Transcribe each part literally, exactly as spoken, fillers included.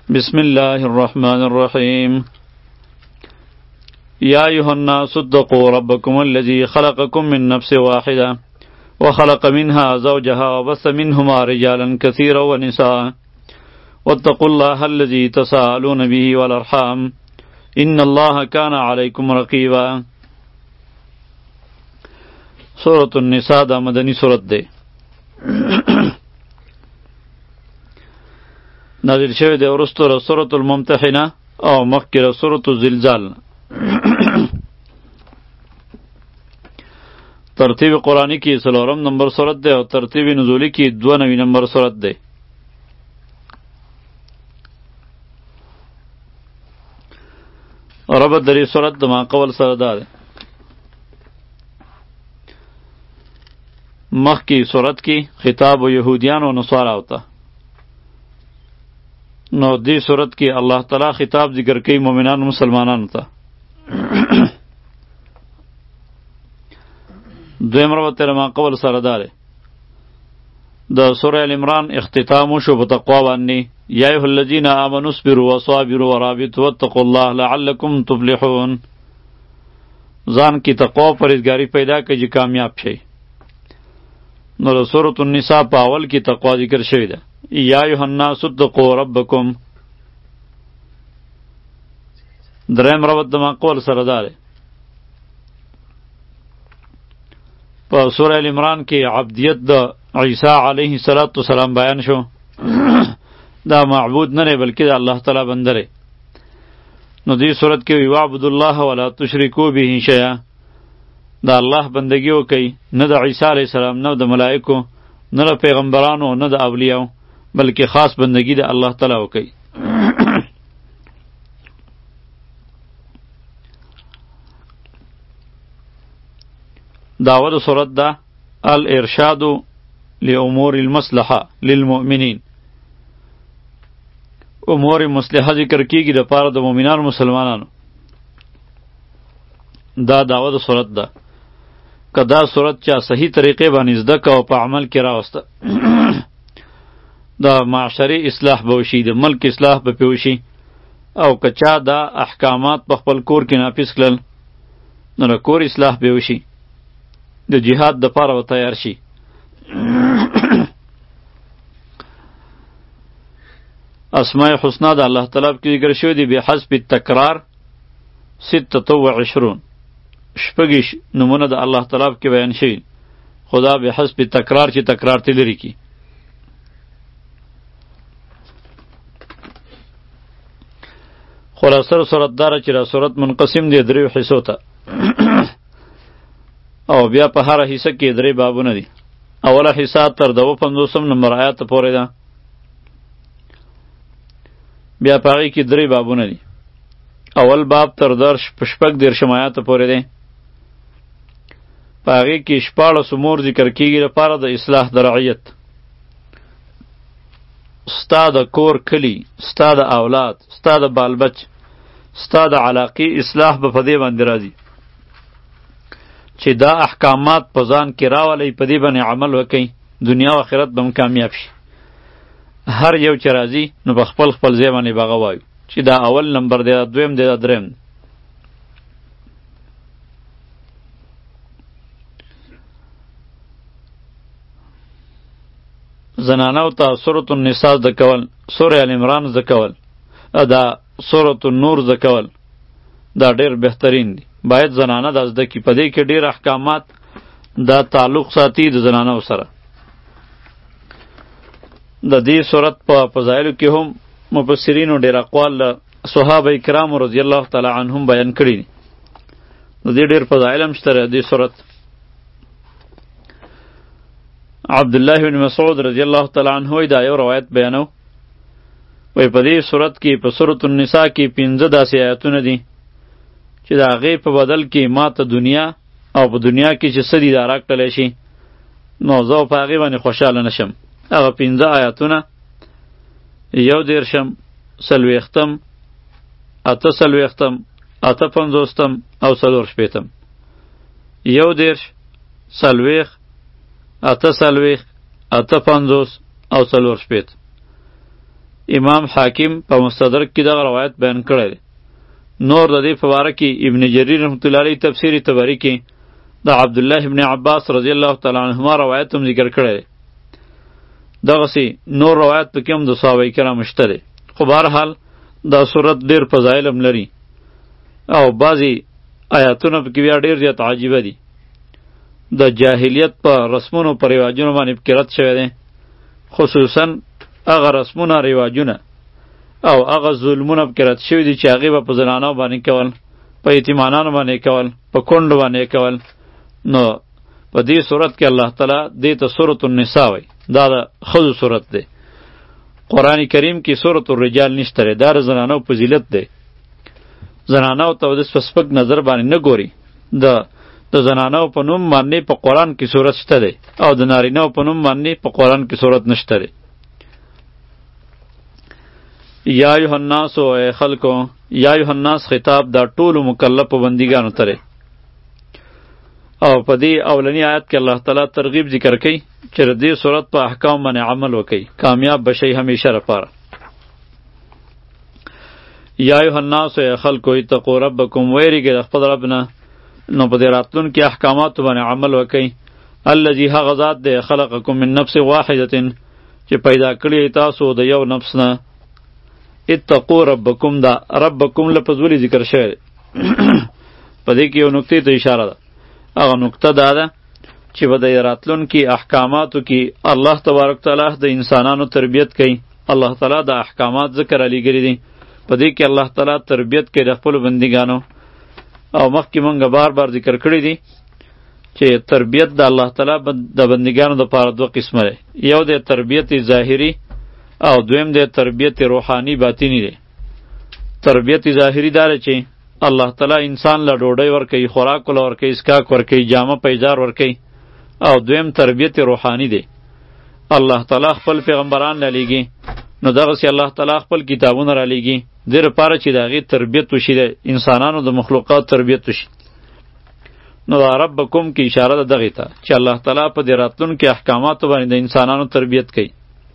بسم الله الرحمن الرحيم يا أيها الناس اتقوا ربكم الذي خلقكم من نفس واحدة وخلق منها زوجها وبث منهما رجالا كثيرا ونساء واتقوا الله الذي تساءلون به والأرحام إن الله كان عليكم رقيبا. سورة النساء دا مدنی سورت دے نازل شوی دی ورستو را سورة الممتحنه او مخکې را سورة الزلزال. ترتیب قرآنی کی څلورم نمبر سورت دی او ترتیب نزولی کی دو نوی نمبر سورت دی. ربط دری سورت د ما قول سره دا دی. مخ کی سورت کی خطاب و یهودیان و نصارا ہوتا، نو دی صورت کی اللہ تعالی خطاب ذکر کئی مومنان مسلمانان تا. دویم ربط تیر ما قبل سرداره دا سوره العمران اختتامو شو بتقوا بانی یا ایها الذین آمنوا اصبروا وصابروا ورابطوا واتقوا الله لعلکم تفلحون. ځان کی تقوا پرهیزګاری پیدا کړئ چې کامیاب شئ. نو سورة النساء په اول کې تقوا ذکر شوی ده. یا ایها الناس اتقوا ربکم. دریم ربط د مقول سره ده. په سوره ال عمران کې عبدیت د عیسی علیه السلام بیان شو. دا معبود نه بلکې د الله تعالی بنده دی. نو دې صورت کې وی واعبدوا الله ولا تشرکوا به شیئا. دا الله بندگی وکي، نه د عیسی علیه السلام، نه د ملائکو، نه د پیغمبرانو، نه د اولیاء، بلکې خاص بندگی د الله تعالی وکي. داود صورت دا الارشاد لامور المصلحه للمؤمنین. امور مصلحه ذکر کیږي د پاره د مؤمنانو مسلمانانو. دا داود صورت دا که دا صورت چا صحیح طریقې باندې زده که او په عمل کې راوسته، دا معاشري اصلاح به وشي، د ملک اصلاح به پې وشي. او که چا دا احکامات په خپل کور کې نافذ کړل، نو د کور اصلاح به وشي، د جهاد دپاره به تیار شي. اسماء حسنا د الله تعالی کې ذکر شوی دی بحسب التکرار ستة وعشرون. شپږ نمونه د الله تعالی کې بیان شوی، خدا به حسب تکرار چې تکرار تی لري کی. خلاصه صورت داره چې را صورت منقسم دی دریو حصو ته، او بیا په هر حصه کې درې بابونه دي. اوله حصه تر دوه پنځوسم نمبر آیات پورې ده، بیا په هغې کې درې بابونه دي. اول باب تر درش شپږ دېرشم آیات پورې دی. په هغې کې شپاړس امور ذکر کېږي لپاره د اصلاح د رعیت. ستا د کور کلی، ستا د اولاد، ستا د بالبچ، ستا د علاقې اصلاح به په دې باندې راځي چې دا احکامات په ځان کې راولئ، په دې باندې عمل وکئ، دنیا و آخرت به هم کامیاب شي. هر یو چې راځي نو په خپل خپل ځای باندې به هغه وایو چې دا اول نمبر دی، دا دویم دی، دا دریم دی. زنانو ته سورة النساء زده کول، سوره العمران زده کول، دا سورة النور زده کول، دا ډېر بهترین دی. باید زنانه دا زده کړي. په دې کې ډېر احکامات دا تعلق ساتي د زنانو سره. د دې صورت په فضایلو کې هم مفسرینو ډېر اقوال صحابه کرام رضی الله تعالی عنهم بیان کړي دي. د دې ډېر فضایل هم شته د دې صورت. عبدالله بن مسعود رضی الله تعالی عنه دا یو روایت بیانو، وی په دې صورت کې په سورة النساء کې پنځه داسې آیاتونه دي چې د هغې په بدل کې ما ته دنیا او په دنیا کې چې څه دي دا راکړلی شي، نو زه په هغې باندې خوشحاله نشم. هغه پنځه آیاتونه یو دېرشم، څلوېښتم، اته څلوېښتم، اته پنځوستم او څلور شپېتم. یو دېرش، څلوېښت، اته څلوېښت، اته پنځوس او څلور شپېت. امام حاکم په مستدرک کې دغه روایت بیان کړی دی. نور د دې په باره کې ابن جریر رحمت الله علیه تفسیر طبری کې د عبدالله ابن عباس رضی الله تعالی عنهما روایت هم ذکر کړی دی. دغسې نور روایت پکې هم د صحابه کرامو شته دی. خو بهرحال دا صورت ډېر فضایل هم لري او بعضې آیاتونه پکې بیا ډېر زیات عجیبه دي. د جاهلیت په رسمونو په رواجونو باندې پکې رد شوی دی، خصوصا هغه رسمونه رواجونه او هغه ظلمونه پکې رد شوي دي چې هغې به په زنانو باندې کول، په یتیمانانو باندې کول، په کونډو باندې کول. نو په دې صورت کې الله تعالی دې ته سورة النساء وایي. دا د ښځو صورت دی. قرآن کریم کې سورة الرجال نشته دی. دا د زنانو فضیلت دی. زنانو ته د سپک نظر باندې نه ګوري. د د زنانو په نوم باندې په قرآن کې صورت شته دی او د نارینو په نوم باندې په قرآن کې صورت نشته دی. یا ایها الناس او ای خلکو، یا ایها الناس خطاب دا ټولو مکلفو بندګانو ته دی. او په دې اولنی آیت کې الله تعالی ترغیب ذکر کوي چې د دې صورت په احکام باندې عمل وکړي، کامیاب بشئ همیشه لپاره. یا ایها الناس ای خلکو اتقوا ربکم، ویریږئ د خپل رب نه. نو په دې راتلونکي احکاماتو باندې عمل وکړئ. الذي هغه ذات دی خلقکم من نفس واحدة چې پیدا کړی تاسو د یو نفس نه. اتقوا ربکم، دا ربکم لفظ ولی ذکر شوی په دې کې یو نکتې ته اشاره ده. هغه نکته دا ده چې په دې راتلونکي احکاماتو کې الله تبارک تعالی د انسانانو تربیت کوي. الله تعالی د احکامات ذکر علی ګری دي، په دې کې الله تعالی تربیت کوي د خپل بندګانو. او مخکې مونږ بار بار ذکر کړی دي چې تربیت د الله تعالی د بندګانو دپاره دوه قسمه دی. یو دی تربیت ظاهری او دویم دی تربیت روحانی باطنی دی. تربیت ظاهری دا چې الله تعالی انسان له ډوډۍ ورکوي، خوراک له ورکوي، اسکاک ورکوي، جامه پیزار ورکوي. او دویم تربیت روحانی دی. الله تعالی خپل پیغمبران رالیږي، نو دغسې الله تعالی خپل کتابونه رالیږي دې لپاره چې د هغې تربیت وشي، د انسانانو د مخلوقات تربیت وشي. نو دا ربکم کې اشاره ده دغې ته چې الله تعالی په دې راتلونکي احکاماتو باندې د انسانانو تربیت کوي.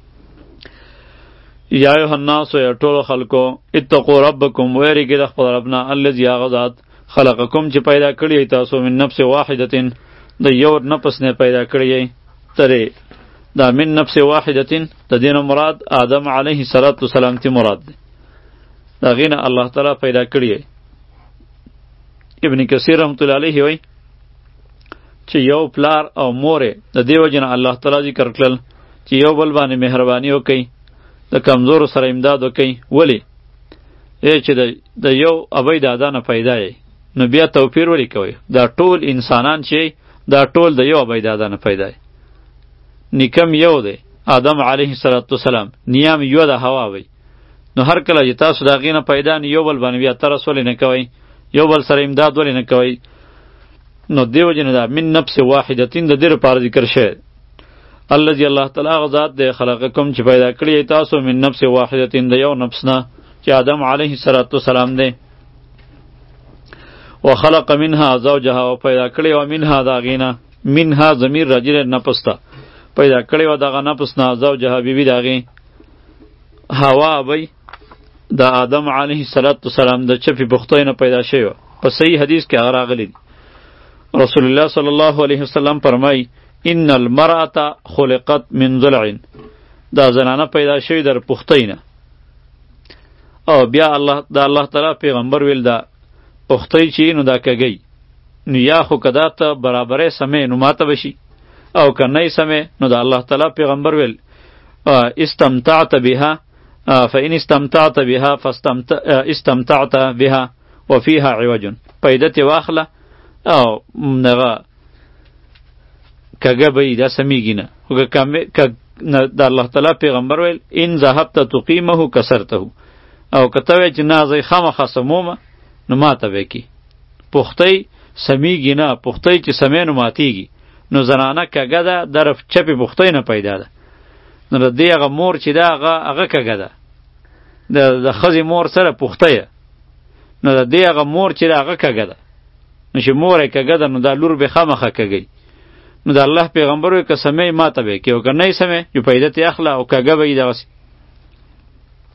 یا ایها الناس یا ټولو خلکو اتقوا ربکم، ویریږئ د خپل رب نه. الذي هغه ذات خلقکم چې پیدا کړی یې تاسو من نفس واحدة د یو نفس نه پیدا کړی یې. ترې دا من نفس واحدة د دې نه مراد آدم علیه السلام تی مراد دی. دا غینه الله تعالی پیدا کړی یې. ابن کثیر رحمت الله علیه وایي چې یو پلار او مور د دې وجې نه الله تعالی ذکر کړل چې یو بل باندې مهرباني وکړي، د کمزورو سره امداد وکړي. ولې؟ ای چې د یو ابۍ دادا نه پیدا یې، نو بیا توپیر ولې کوئ؟ دا ټول انسانان چې دا ټول د یو ابۍ دادا نه پیدا یې. نیکم یو دی آدم علیه السلام، نیام یو د هوا وی. نو هر کله چې تاسو د هغې نه پیدا نه یو بل باندې بیا ترس ولې نه کوئ؟ یو بل سره امداد ولې نه کوئ؟ نو دې وجې نه دا من نفس واحدتین د دې لپاره ذکر شوی. الذي الله تعالی هغه ذات دی خلقکم چې پیدا کړی یې تاسو من نفس واحدتین د یو نفس نه چې آدم علیه السلام دی. وخلق منها زوجها، و پیدا کړی و منها د هغې نه، منها ضمیر راجع دی نفس ته، پیدا کړی و دغه نفس نه زوجها بیبي د هغې هوا ابۍ د آدم علیه السلام د چپې پختۍ نه پیدا شوی وه. په صحیح حدیث کې هغه راغلی دی. رسول الله صلی الله علیه وسلم فرمایي ان المرأة خلقت من ضلع، دا زنانه پیدا شوی در پختۍ نه. او بیا الله دا الله تعالی پیغمبر ویل دا پختۍ چې نو دا کږی، نو یا خو که دا ته برابرې سمې نو ماته بشي، او که نه یې سمې نو دا الله تعالی پیغمبر ویل استمتعت بها فإن استمتعت بها فاستمتعت بها وفيها عوج، پیدت واخله او نغه کږه به دا سمیږي نه. خو که د الله تعالی پیغمبر ویل ان ذهبت تقیمه کسرته، او که ته وایې چې نه زه یې خامخا سمومه نو ماته به کي. پختۍ سمیږي نه، پختۍ چې سمې نو ماتیږي. نو زنانه کږه ده در چپې پختۍ نه پیدا ده. نو د دې هغه مور چې ده هغه هغه کږه ده، د ښځې مور سره پختۍ. نو د دې هغه مور چې ده هغه کږه ده. نو چې مور یې کږه ده نو دا لور به خامخا کږی. نو د الله پیغمبر وایي که سمې ماته به کې، او که نه یې سمې جو پیدت یې اخله او کږه به یې دغسې.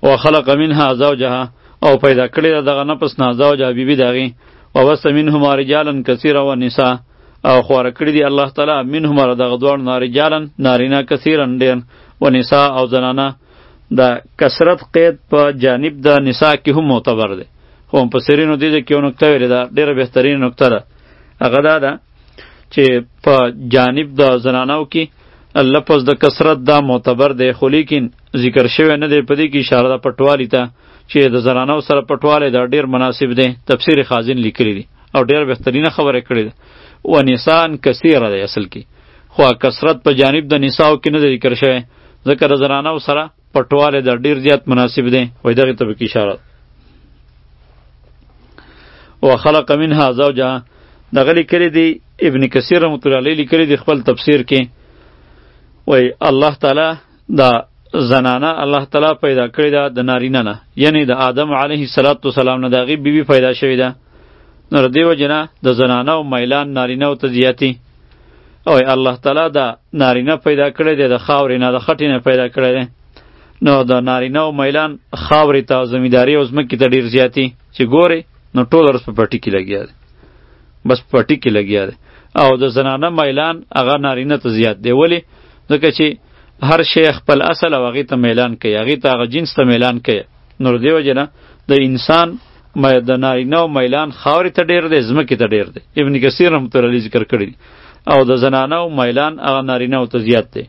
وخلق منها زوجها او پیدا کړی دغه نفس نه زوجها بیبي دغه وبث منهما رجالا كثيرا ونساء او خور کړی دی الله تعالی منهما دغه دوه نارجالا نارینا کثیرا ډیر ونساء او زنانه د کثرت قید په جانب د نساء کې هم معتبر دی خو په سرینو دي کې یو نقطه ویل دا ډیره بهترین نقطه ده هغه دا ده چې په جانب د زنانو کې لفظ د کثرت دا معتبر دی خو لیکن ذکر شوی نه دی په دې کې اشاره ده پټوالی ته چې د زنانو سره پټوالی دا ډیر مناسب دی تفسیر خازن لیکلی دی او ډیر بهترینه خبره کړې ده و نسان کثیره دی اصل کې خو کثرت په جانب د نساو کې نه دی ذکر شوی ځکه د زنانو سره پټوالی دا ډیر زیات مناسب دی وای دغه ته کې اشاره وخلق منها زوجها دغه لیکلی دی ابن کثیر رحمۃ اللہ علیہ لیکلی دی خپل تفسیر کې وای الله تعالی دا زنانه الله تعالی پیدا کړی دا د نارینه نه یعنی د آدم علیه السلام نه دغه بیبي پیدا شوی ده نو دیو جنا د زنانه او میلان نارینه او ته زیاتی او الله تعالی دا نارینه پیدا کړی دی د خاورې نه د خټې نه پیدا کړی دی نو د نارینه او میلان خاورې ته زمینداری او ځمکې ته ډیر زیاتی چې ګوري نو ټول ورځ په پټي کې لګیا دی بس پټي کې لګیا دی او د زنانه میلان هغه نارینه ته زیات دی ولی ځکه چې هر شی خپل اصل او هغې ته میلان کوي هغې ته هغه جنس ته میلان کوي نو دې وجې نه د انسان د نارینه او میلان خاورې ته ډېر دی ځمکې ته ډېر دی ابن کثیر رحمت الله علیه ذکر کړی دی او د زنانه او میلان هغه نارینه او ته زیات دی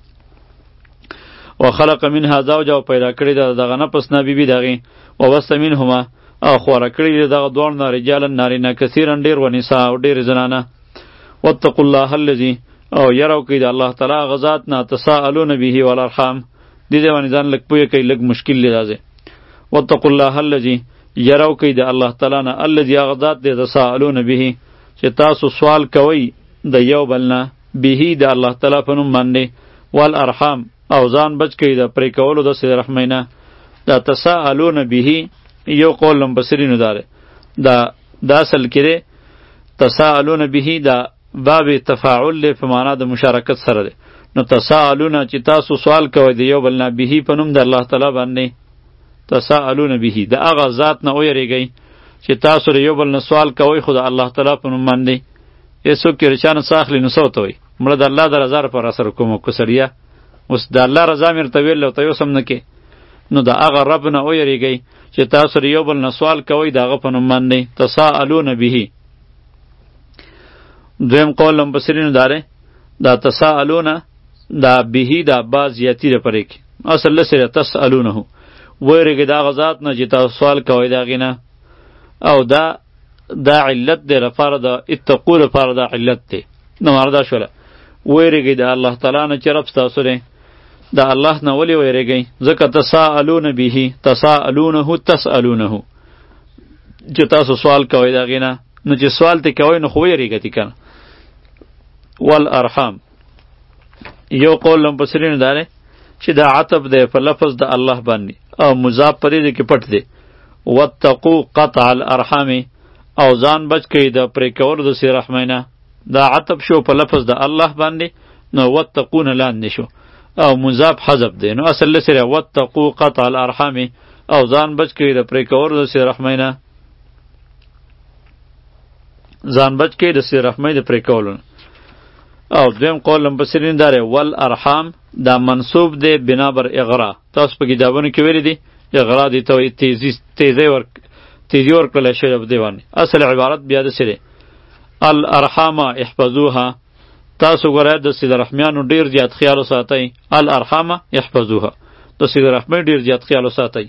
وخلق منها زوجها پیدا کړی د دغه نفس نه بیبي دغې وبث منهما او خوره کړی دی دغه دواړه رجالا نارینه کثیرا ډېر ونساء او ډېرې زنانه واتقوا الله الذي او یراو کوي د الله تعالی غزاد نه تساءلون به والارحام دې دې باندې ځان لږ پوهه کوي لږ مشکل دی راځي واتقوا الله الذي یراو کوي د الله تعالی نه الذي غزاد دې تساءلون به چې تاسو سوال کوئ د یو بل نه به د الله تعالی په نوم باندې والارحام او ځان بچ کوي د پرې کولو د صله رحمۍ نه دا تساءلون به یو قول لمبصرینو داره دا دا اصل کې تساءلون به دا باب تفاعل له په معنا د مشارکت سره ده نو تساءلون چې تاسو سوال کوئ د یو بل نه به په نوم د الله تعالی باندې تساءلون به د هغه ذات نه ویریږئ چې تاسو د یو بل نه سوال کوئ خو د الله تعالی په نوم باندې یڅوک کې رچانه ساخلی نو سوته وي مړه د الله د رضا لپاره سره کوم کوسړیا اوس د الله رضا مې ورته ویل او ته یو سم نه کې نو د هغه رب نه ویریږئ چې تاسو د یو بل نه سوال کوئ د هغه په نوم باندې تساءلون به دویم قول لمبصرینو داره دا تساءلون دا بهی دا با زیاتی ده پره کی اصل لسره تسألونه ویرگی دا غزات نه چې تاسو سوال کوئ دا غینه او دا دا علت ده لپاره دا اتقو لپاره دا علت ده نو مردا شوله ویرگی دا الله تعالی نه چې رب تاسو ده دا الله نه ولی ویرگی ځکه تساءلون به تساءلونه تسألونه چې تاسو سوال کوئ دا غینه نو چې سوال ته کوئ نو خو ویریږئ کنه والارحام یو قول لمبصرینو داره چې دا عطب دی په لفظ د الله باندې او مضاف پرې دی کې پټ دی واتقوا قطع الارحام او ځان بچ کړئ د پرې کولو د صله رحمۍ نه دا عطب شو په لفظ د الله باندې نو واتقون لاندې شو او مضاف حذف دی نو اصل لسره واتقوا قطع الارحام او ځان بچ کړئ د پرې کولو د صله رحمۍ نه ځان بچ کړئ د صله رحمۍ د پرې کولو نه او دویم قول لمبصرین داره والارحام دا منصوب دی بنا بر اغرا تاسو په کتابونو کې ویلي دي اغرا دی ته تیزی تیزی ورک تیزی ورکړل شوی په دی باندې اصل عبارت بیا د سره الارحام احفظوها تاسو ګورئ د صله رحمیانو ډیر زیات خیال وساتئ الارحام احفظوها د صله رحمی ډیر زیات خیال وساتئ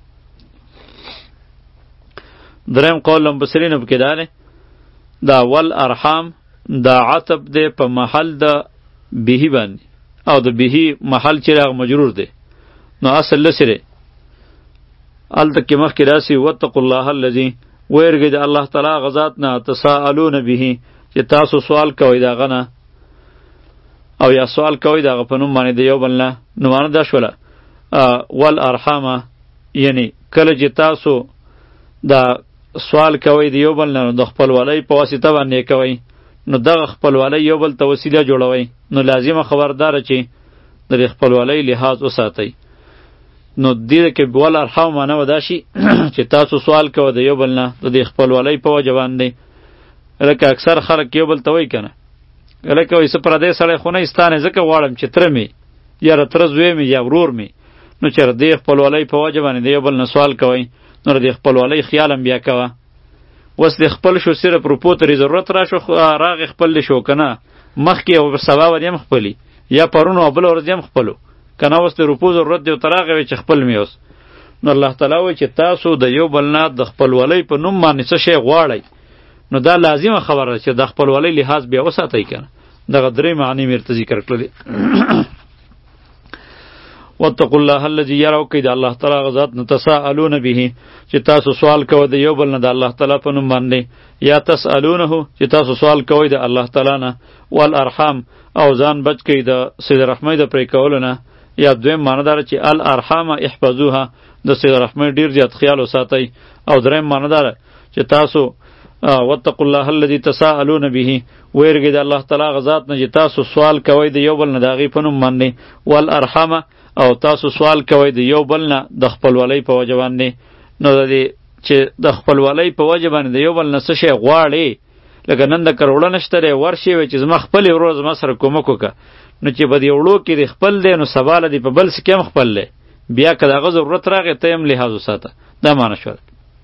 دریم قول لمبصرین په کې داره دا والارحام دا عطب دی په محل د بهی باندې او د بهی محل چې راغ مجرور دی نو اصل لسره الته کې مخکې راسي واتقوا الله الذي ویرګي د الله تعالی غزاد نه تساءلون به چې تاسو سوال کوئ دا غنه او یا سوال کوئ دا په نوم باندې د یو بل نه نو معنی دا شوله والارحام یعنی کله چې تاسو دا سوال کوئ د یو بل نه د خپلوالۍ په واسطه باندې کوئ نو دغه خپلوالی یو بل ته وسیله جوړوئ نو لازمه خبرداره چې د خپلوالۍ لحاظ وساتئ نو دې کې ول ارحام معنی ودا شي چې تاسو سوال کوئ د یو بل نه د دې خپلوالۍ په وجه باندې. لکه اکثر خلک یو بل ته وایي که نه، لکه وایي څه پردی سړی خو نه ستانې ځکه غواړم چې تره مې یا د تره زوی مې یا ورور مې، نو چې د دې خپلوالۍ په وجه باندې د یو بل نه سوال کوئ نو د دې خپلوالۍ خیال هم بیا کوه. اوس دې خپل شو صرف روپو ترې ضرورت را شو راغې خپل دې شو که نه، مخکې او سبا ور هم خپلي یا پرون او بله ورځ هم خپلو که نه، اوس د روپو ضرورت دی ورته راغی وی چې خپل مې اوس. نو الله تعالی وایي چې تاسو د یو بل نه د خپلوالۍ په نوم باندې څه شی غواړئ، نو دا لازمه خبره ده چې د خپلوالۍ لحاظ بیا وساتئ که نه. دغه درې معنی مې ورته ذکر کړلې. واتقوا الله الذي يراوکی د الله تعالی غذات نه تساءلون به چې تاسو سوال کوئ د یو بل نه د الله تعالی په نوم باندې، یا تسألونه چې تاسو سوال کوئ د الله تعالی نه، والارحام او ځان بچ کړئ د صله رحمۍ د پرې کولو نه، یا دویم معنی داره چې الارحام احفظوها د صله رحمۍ ډیر زیات خیال وساتئ، او دریم معنی داره چې تاسو واتقوا الله الذي تساءلون به ویرګئ د الله تعالی غذات نه چې تاسو سوال کوئ د یو بل نه د هغې په نوم باندې، والارحام او تاسو سوال کوئ د یو بل نه د خپلوالۍ په وجه باندې. نو د دې چې د خپلوالۍ په وجه باندې د یو بل نه څه شی غواړې، لکه نن د کروړه نشته دی ورشي وی چې زما خپل ورور زما سره کومک وکړه، نو چې به دې وړو کې د خپل دی نو سبا له دې په بل څه کې هم خپل دی، بیا که د هغه ضرورت راغی ته هم لحاظ وساته. دا معنی شوه.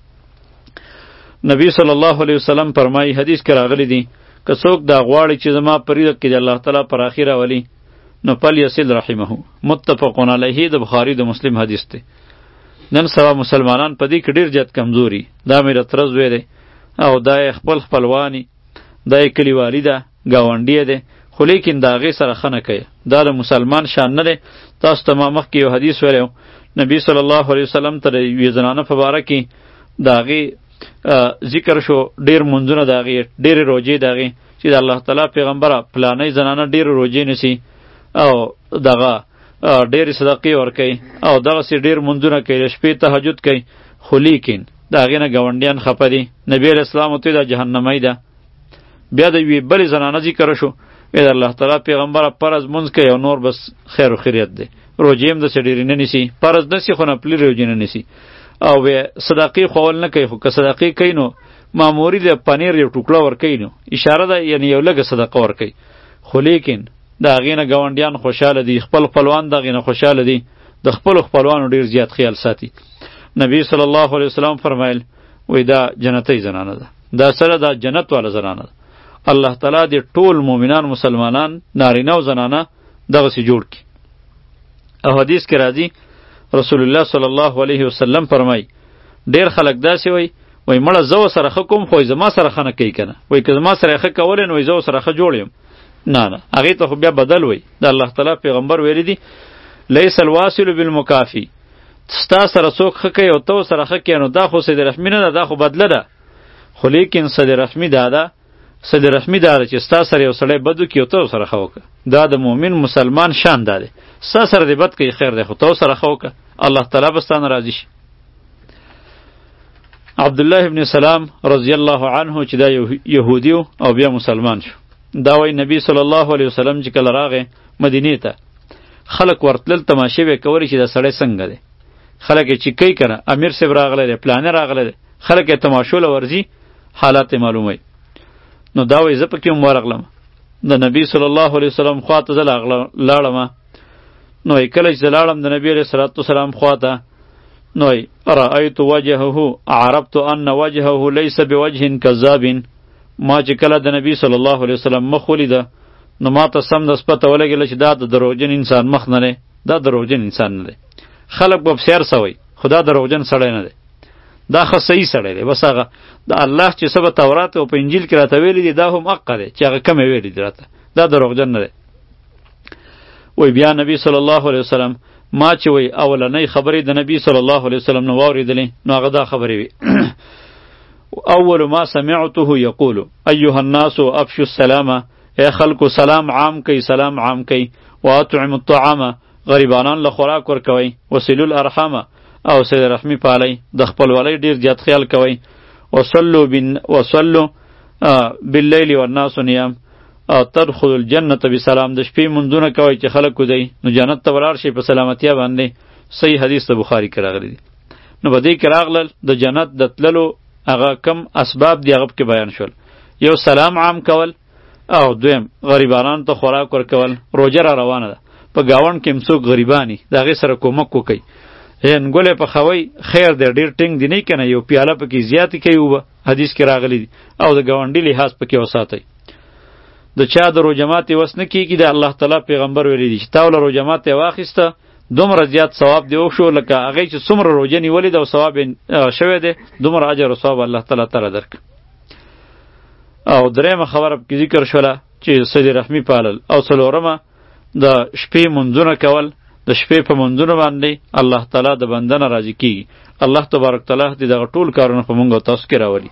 نبی صلی الله علیه وسلم فرمایي حدیث کې راغلی دی که څوک دا غواړي چې زما په رزق کې د الله تعالی پر اخر راولي نو فلیصل رحمه. متفقون علیه د بخاری د مسلم حدیث دی. نن سبا مسلمانان په دې کې ډیر زیات کمزوري، دا مې رتره زوی دی او دا خپل خپلوانی دا کلیوالی ده ګاونډی دی، خو لیکن د هغې سره ښه نه کوي. دا د مسلمان شان نه دی. تاسو ته ما مخکې یو حدیث ویلی و، نبی صلی الله علیه وسلم ته د یوې زنانه په باره کې د هغې ذکر شو، ډیر منځونه د هغې، ډېرې روجې د هغې چې د الله تعالی پیغمبره پلانۍ زنانه ډېرې روجې نیسي او دغه ډېرې صدقې ورکوي او دغسې ډېر منځونه کوي، د شپې تهجد کوي، خو لیکن د هغې نه ګاونډیان خفه دي. نبی علیه السلام ورته دا جهنمۍ ده. بیا د یوې بلې زنانه ذکر شو، ای د الله تعالی پیغمبره فرض منځ کوي او نور بس خیر و خیریت دی، روجې هم داسې ډېرې نه نیسي، فرض نسي خو نفلي روجې نه نیسي، او بیا صدقې خوول نه کوي، خو که صدقې کوي نو معموري د پنیر یو ټوکړه ورکوي، نو اشاره ده یعنی یو لږه صدقه ورکوي، خو لیکن د هغې نه ګاونډیان خوشحاله دي، خپل خپلوان د هغې نه خوشحاله دي، د خپلو خپلوانو ډېر زیات خیال ساتي. نبی صلی الله علیه وسلم فرمایل وی دا جنتی زنانه ده، دا سره دا جنت والا زنانه ده. الله تعالی دې ټول مؤمنان مسلمانان نارینه او زنانه دغسې جوړ کړي. او حدیث کې راځي رسول الله صلی الله علیه وسلم فرمای ډیر خلک داسې وای وای مړه زو سره ښه کوم خو زما سره ښه نه کوي که نه، وایي که زما سره ښه کولی نو زه سره ښه جوړ یم. نه نه، هغې ته خو بیا بدل وای. د الله تعالی پیغمبر ویلی دی لیس الواصل بالمکافي، ستا سره څوک ښه کوي او ته سره ښه کوي نو دا خو صدې رحمي نه ده، دا خو بدله ده. خو لیکن صدې رحمي دا ده، صدې رحمي دا ده چې ستا سره یو سړی بد وکړي او ته سره ښه وکړه. دا د مؤمن مسلمان شان دا دی. ستا سره دې بد کوي خیر دی، خو ته سره ښه وکړه، الله تعالی به ستانه راضي شي. عبدالله ابن سلام رضی الله عنه چې دا یهودی او بیا مسلمان شو. دا وای نبی صلی الله علیه وسلم چې کله راغی مدینې ته، خلک ورتلل تماشې به کولې چې دا سړی څنګه دی. خلک یې چې کوي که نه، امیر صاحب راغلی دی، پلانې راغلی دی، خلک یې تماشو له ورځي، حالات یې معلوموي. نو دا وایي زه پکې هم ورغلم، د نبی صلی الله علیه وسلم خوا ته زه لاړم. نو کله چې زه لاړم د نبی علیه صلوات وسلام خوا ته، نو رأیت وجهه عرفت ان وجهه لیس بوجه کذاب. ما چې کله د نبی صلی الله علیه وسلم مخ ولیده نو ما ته سمدس پته ولګېله چې دا د دروغجن انسان مخ نه دی، دا دروغجن انسان نه دی. خلک به سیر سوی، خو دا دروغجن سړی نه دی، دا ښه صحیح سړی دی. بس هغه د الله چې څه به تورات او په انجیل کې راته ویلي دي دا هم حقه دی چې هغه کمې ویلي دي راته، دا دروغجن نه دی. وی بیا نبی صلی الله علیه وسلم ما چې وی اولنۍ خبرې د نبی صلی الله علیه وسلم نو واورېدلې، نو هغه دا خبرې وي اول ما سمعته یقول ایها الناس افشوا السلام، ای خلکو سلام عام کوي، سلام عام کوي، واطعموا الطعام، غریبانان له خوراک ورکوئ، وصلوا الارحام، او صله رحمي پالئ، د خپلوالۍ ډېر زیات خیال کوئ، وصلوا وصلوا باللیل والناس نیام، تدخلوا الجنة بسلام، د شپې منځونه کوئ چې خلک کوزئ نو جنت ته ولاړ شئ په سلامتیا باندې. صحیح حدیث د بخاری کې راغلی دی. نو په دې کې راغلل د جنت د تللو هغه کم اسباب دی هغه کې بیان شول. یو سلام عام کول، او دویم غریبانو ته خوراک ورکول. روژه را روانه ده، په گاوند کې څوک غریبانی د هغې سره کومک وکړئ. هنګولې پخوئ خیر دی، ډېر ټینګ دی نه کنه، یو پیاله پکې زیاتې کوي اوبه حدیث کې راغلی دی، او د ګاونډي لحاظ پکې وساتئ. د چا د روژه ماتې وس نه کېږي، د الله تعالی پیغمبر ویلی دی چې تا وله روژه ماتې واخیسته دومره زیات ثواب دی وشو لکه هغې چې څومره روژه نیولې ده او ثواب یې شوی دی، دومره اجر او ثواب الله تعالی تعالی درک. او درېیمه خبره پکې ذکر شوله چې صلې رحمي پالل، او څلورمه د شپې منځونه کول. د شپې په منځونو باندې الله تعالی د بنده نه راضي کېږي. الله تبارک تعالی دې دغه ټول کارونه په موږ او تاسو کې راولي.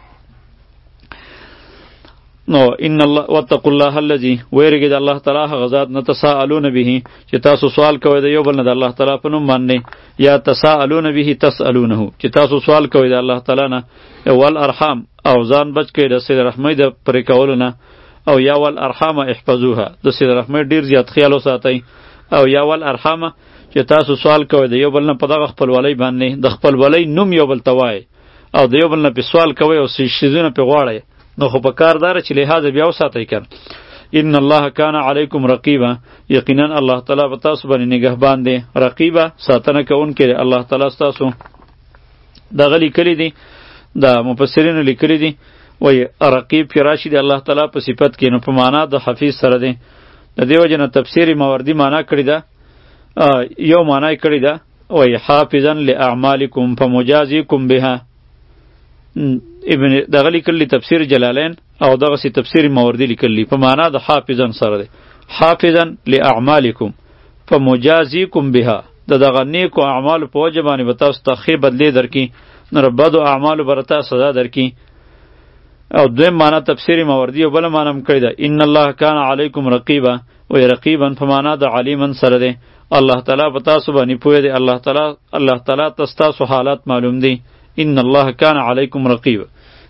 نو ان الله واتقوا الله الذي ويرګي د الله تعالی هغه ذات نه تساءلون به چې تاسو سوال کوئ د یو بل نه د الله تعالی په نوم باندې، یا تساءلون به تسألونه چې تاسو سوال کوئ د الله تعالی نه. والارحام او ځان بچ کړئ د صلې رحمۍ د پرې کولو نه، او یا والارحام احفظوها د صلې رحمۍ ډېر زیات خیال وساتئ. او یا والارحام چې تاسو سوال کوئ د یو بل نه په دغه خپلولۍ باندې، د خپلولۍ نوم یو بل ته وایئ، او د یو بل نه پې سوال کوئ او څیزونه پې غواړئ، نو خو په کار داره چې لحاظ بیا وساتئ کن. ان الله کان علیکم رقیبا، یقینا الله تعالی په تاسو باندې نگهبان دی. رقیبا ساتنه کوونکی دی الله تعالی ستاسو. دغه لیکلی دی د مفسرینو لیکلی دی وایي رقیب چې راشي د الله تعالی په صفت کې، نو په معنا د حفیظ سره دی. د دې وجه نه تفسیر ماوردی معنا کړی ده، یو معنا یې کړی ده وایي حافظا لاعمالکم فمجازیکم بها. ابن دغه لیکلی تفسیر جلالین او دغه سی تفسیر ماوردی لیکلی په معنا د حافظا سره دی. حافظا لاعمالکم فمجازیکم بها، د دغه نیکو اعمالو په وجه باندې به تاسو ته ښې بدلې درکړي، نو د بدو اعمالو به رته سزا درکړي. او دویم معنا تفسیر ماوردی او بل معنا هم کړی ده ان الله کان علیکم رقیبا، وی رقیبا په معنا د علیما سره دی. الله تعالی په تاسو باندې پوهه دی، الله تعالی الله تعالی تاسو حالات معلوم دی. ان الله کان علیکم رقیبا.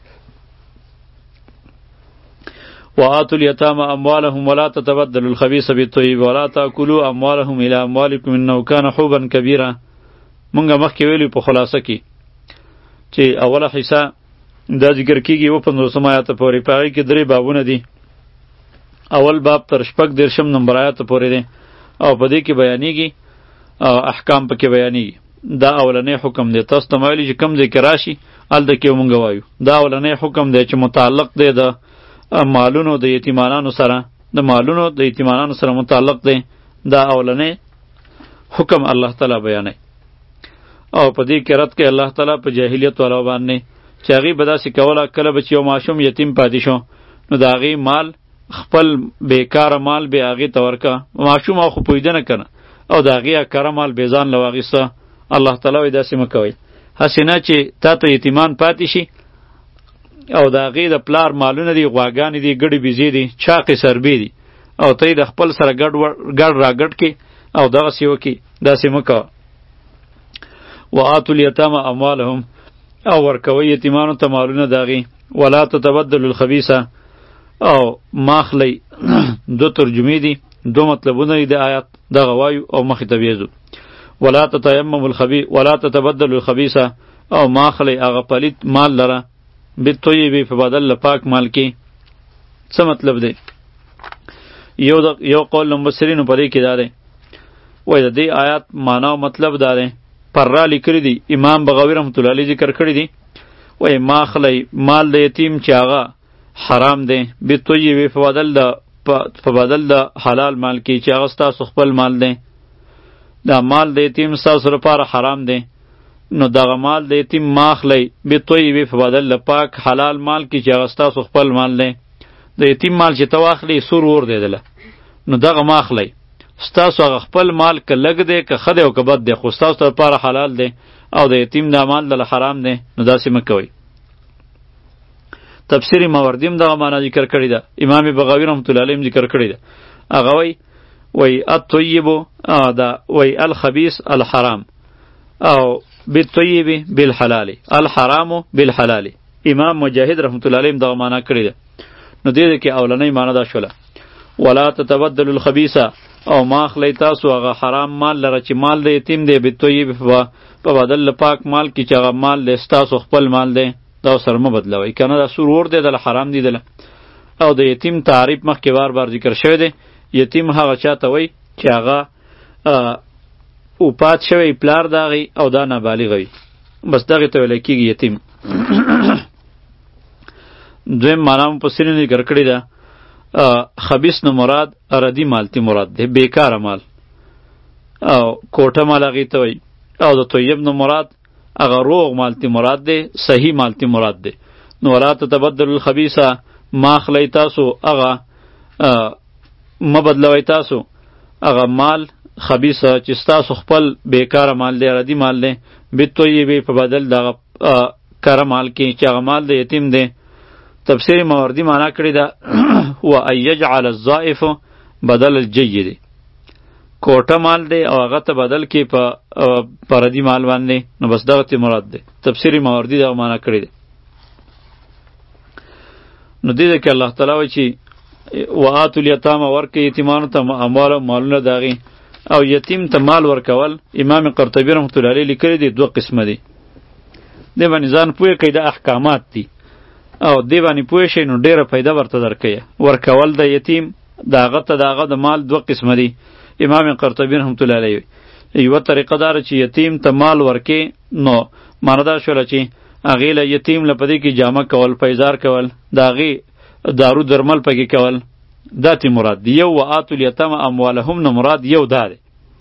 وآتوا اليتامى أموالهم ولا تتبدلوا الخبيث بالطيب ولا تأكلوا أموالهم إلى أموالكم إنه كان حوبا كبيرا. مونږه مخکې ویلو په خلاصه کې چې اوله حصہ دا ذکر کیږي و پنځوسم آیات پورې، په هغې کې درې بابونه دي. اول باب تر شپږ دېرشم نمبر آیات پورې دی، او په دې کې بیانېږي احکام پکې بیانېږي. دا اولنی حکم دی، تاسو ته ویلي چې کوم ځای کې راشي هلته کې مونږ وایو. دا اولنی حکم دی چې متعلق دی د مالونو د یتیمانانو سره، د مالونو د یتیمانانو سره متعلق دی. دا اولنی حکم الله تعالی بیانوي، او په دې کې رد کوي الله تعالی په جاهلیت والا باندې چې هغې به داسې کوله کله به چې یو ماشوم یتیم پاتې شو نو د هغې مال خپل بیکاره مال به هغې ته ورکه. ماشوم او خو پوهېده نه کنه، او د هغې کاره مال بې ځان له واخیسته. الله تعالی وایي داسې مه کوئ. هسې نه چې تا ته یتیمان پاتې شي او د هغې د پلار مالونه دي، غواګانې دي، ګډې بیزې دي، چاقې سربې دي، او ته یې د خپل سره ګډ ګډ را ګډ کې او دغسې وکړي، داسې مه کوه. وآتوا الیتامى اموالهم، او ورکوي یتیمانو ته مالونه د هغې. ولا تتبدلوا الخبیثه، او ماخلی دو ترجمې دي، دو مطلبونه دي د آیات، دغه وایو او مخې ته بیزو. ولا تتیمموا الخبیث ولا تتبدلوا الخبیثه، او ماخلی هغه پلیت مال لره بالطیب په بدل له پاک مال کې. څه مطلب دی؟ یو د یو قول مفسرینو په دې کې دا دی وایي د دې آیات معنا او مطلب دا دی. پر را لیکلی دی امام بغوی رحمت الله علیه ذکر کړی دی وایي ماخلی مال د یتیم چې هغه حرام دی بالطیب په بدل د په بدل د حلال مال کې چې هغه ستاسو خپل مال دی. دا مال د یتیم ستاسو لپاره حرام دی، نو دغه مال د یتیم ماخلی بالطیب په بدل د پاک حلال مال کې چې هغه ستاسو خپل مال دی. د یتیم مال چې ته واخلې سور ور دی دله، نو دغه ماخلی ستاسو هغه خپل مال که لږ دی که ښه دی او که بد دی، خو ستاسو لپاره حلال دی، او د یتیم دا مال دله حرام دی، نو داسې مه کوئ. تفسیر ماوردی هم دغه معنا ذکر کړې ده، امام بغوی رحمت الله علیه هم ذکر کړې ده. هغه وایي وایي الطیب دا وایي الخبیث الحرام، او بالطیب بالحلال، الحرام بالحلال. امام مجاهد رحمت الله علیه هم دغه معنا کړې ده. نو دې کې اولنۍ معنا دا شوله ولا تتبدلوا الخبیث، او ما اخلی تاسو هغه حرام مال لره چې مال د یتیم دی بالطیب په بدل له پاک مال کې چې هغه مال دی ستاسو خپل مال دی دا سره مه بدلوئ که نه دا سرور دی دله حرام دی دله. او د یتیم تعریف مخکې بار بار ذکر شوی دی. یتیم هغه چاته وی چې هغه اوپات شوی پلار د هغې او دا نابالغ وي، بس دغې ته ویلی کېږي یتیم. دویم معنا مفسرینو ذکر کړې ده خبیث نه مراد ردی مال تی مراد دی، بیکاره مال او کوټه مال هغې ته وایي. او د طیب نه مراد هغه روغ مال تی مراد دی، صحیح مال تی مراد دی. نو ولا تتبدلوا الخبیثه ما اخلی تاسو هغه مه بدلوئ تاسو هغه مال خبیثه چې ستاسو خپل بیکاره مال دی، ردی مال دی، بالطیبې په بدل دغه کاره مال کې چې هغه مال د یتیم دی. تفسیر ماوردی معنا کړی ده هو ان یجعل الضعیف بدل الجید، کوټه مال دی او هغه ته بدل کې په پردی مال باندې، نو بس دغه ته مراد دی. تفسیر ماوردی دغه معنا کړی دی. نو دې کې الله تعالی وایي چې وآتوا الیتامى ورکړئ یتیمانو ته اموال مالونه د هغې. او یتیم ته مال ورکول امام قرطبي رحمت الله علیه لیکلی دی دوه قسمه دی. دې باندې ځان پوه کړئ دا احکامات دي او دې باندې پوه شئ نو ډېره پیدا ورته درکوي. ورکول د یتیم د هغه ته د هغه د مال دوه قسمه دي. امام قرطبي رحمت الله علیه یوه طریقه دا چې یتیم ته مال ورکې نو معنی دا شوله چې هغې له یتیم له په دې کې جامه کول، پیزار کول، د هغې دارو درمل پکې کول، دا تی مراد دی. یو وآتوا الیتامى اموالهم نه مراد یو دا دی.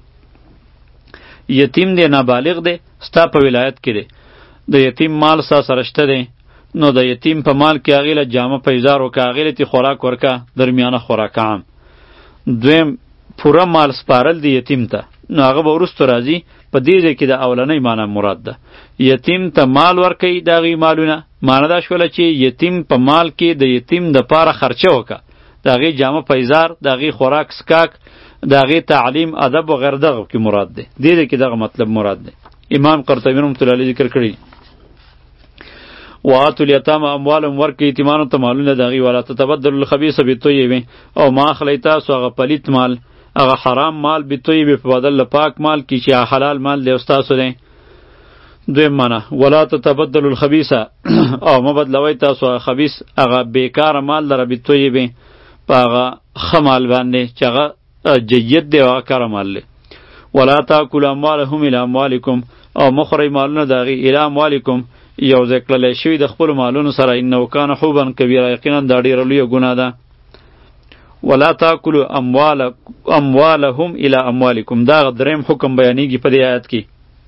یتیم دی نابالغ دی ستا په ولایت کې دی، د یتیم مال ستا سره شته دی، نو د یتیم په مال کې هغې له جامه پیزار وکړه، هغې له تی خوراک ورکه، درمیانه خوراک عام. دویم پوره مال سپارل دی یتیم ته، نو هغه به وروستو راځي په دې ځای کې د اولنۍ معنا مراد ده. یتیم ته مال ورکوي د هغې مالونه، معنا دا شوله چې یتیم په مال کې د یتیم دپاره خرچه وکړه، د هغې جامه پیزار، د هغې خوراک سکاک، د هغې تعلیم ادب وغیره دغه کې مراد دی. دې ځای کې دغه مطلب مراد دی. امام قرطبي رحمت الله علیه ذکر کړی وآتوا الیتامى اموالهم ورکړئ یتیمانو ته مالونه د هغې. ولا تتبدلوا الخبیث بالطیب او ما اخلی تاسو هغه پلیت مال، هغه حرام مال بالطیب په بدل له پاک مال کې چې حلال مال دی او ستاسو دی. دویم معنا ولا تتبدلوا الخبیث او مه بدلوئ تاسو هغه خبیث هغه بیکاره مال لره بالطیب په هغه ښه مال باندې چې هغه جید دی او هغه کاره مال دی. ولا تاکلوا اموالهم الی اموالکم او مه خورئ مالونه د هغې الی اموالکم یو ځای کړلی شوي د خپلو مالونو سره، انه کان حوبا کبیره یقینا دا ډېره لویه ګناه ده. ولا تاکلوا اموال اموالهم الی اموالکم دا دریم حکم بیانیږي په دې آیت کې،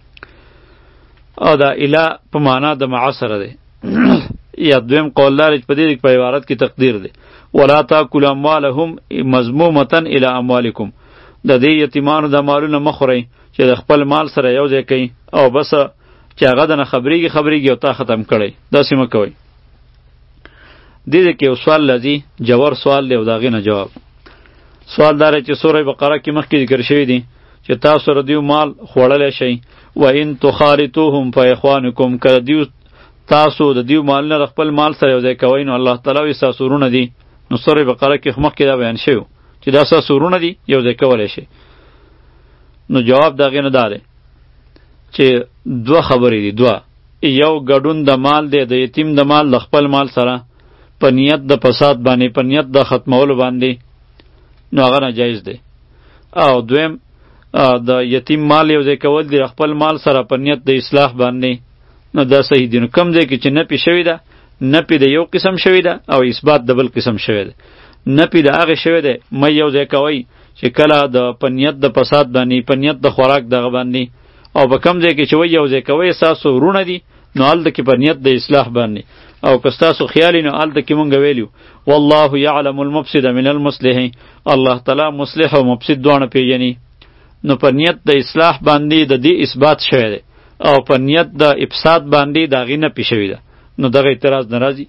او دا الی په معنا د مع سره دی. یا دویم قول دار چې په دې په عبارت کې تقدیر دی. ولا تاکلوا اموالهم مضمومه الی اموالکم، د دې یتیمانو د مالونه مه خورئ چې د خپل مال سره یو ځای کوي او بس چې هغه دنه خبرېږي خبرېږي او تا ختم کړی، داسې مه کوئ. دې کې یو سوال لذي جوور سوال دی او د هغې نه جواب. سوال دا دی چې سوره بقره کې مخکې ذکر شوي دي چې تاسو د دیو مال خوړلی شئ. و ان تخالطوهم فاخوانکم، که دیو تاسو د دیو مالونه د خپل مال سره یو ځای کوئ نو الله تعالی وایي ستاسو ورونه دي. نو سوره بقره کې مخکې دا بیان شوی چې دا ستاسو ورونه دي یو ځای کولی شئ. نو جواب د هغې نه دا دی چې دوه خبرې دي. دوه، یو ګډون د مال دی د یتیم د مال د خپل مال سره په نیت د فساد باندې، په نیت د ختمولو باندې، نو هغه ناجایز دی. او دویم د یتیم مال یو ځای کول دی خپل مال سره په نیت د اصلاح باندې، نو دا صحیح دی. نو کم ځای کې چې نپی شوی ده، نپی د یو قسم شوی ده او اثبات د بل قسم شوی ده. نپی د هغې شوی دی مه یو ځای کوئ چې کله د په نیت د فساد باندې، په نیت د خوراک دغه باندې، او په کم ځای کې چې وایي یو ځای کوئ ستاسو ورونه دي نو هلته کې په نیت د اصلاح باندې، او که ستاسو خیالي نو هلته کې مونږ ویلي والله یعلم المفسد من المصلح، الله تعالی مصلح او مفسد دواړه پیژني. نو په نیت د اصلاح باندې د دې اثبات شوی دی او په نیت د افساد باندې د هغې نفي شوی ده، نو دغه اعتراض نه راځي.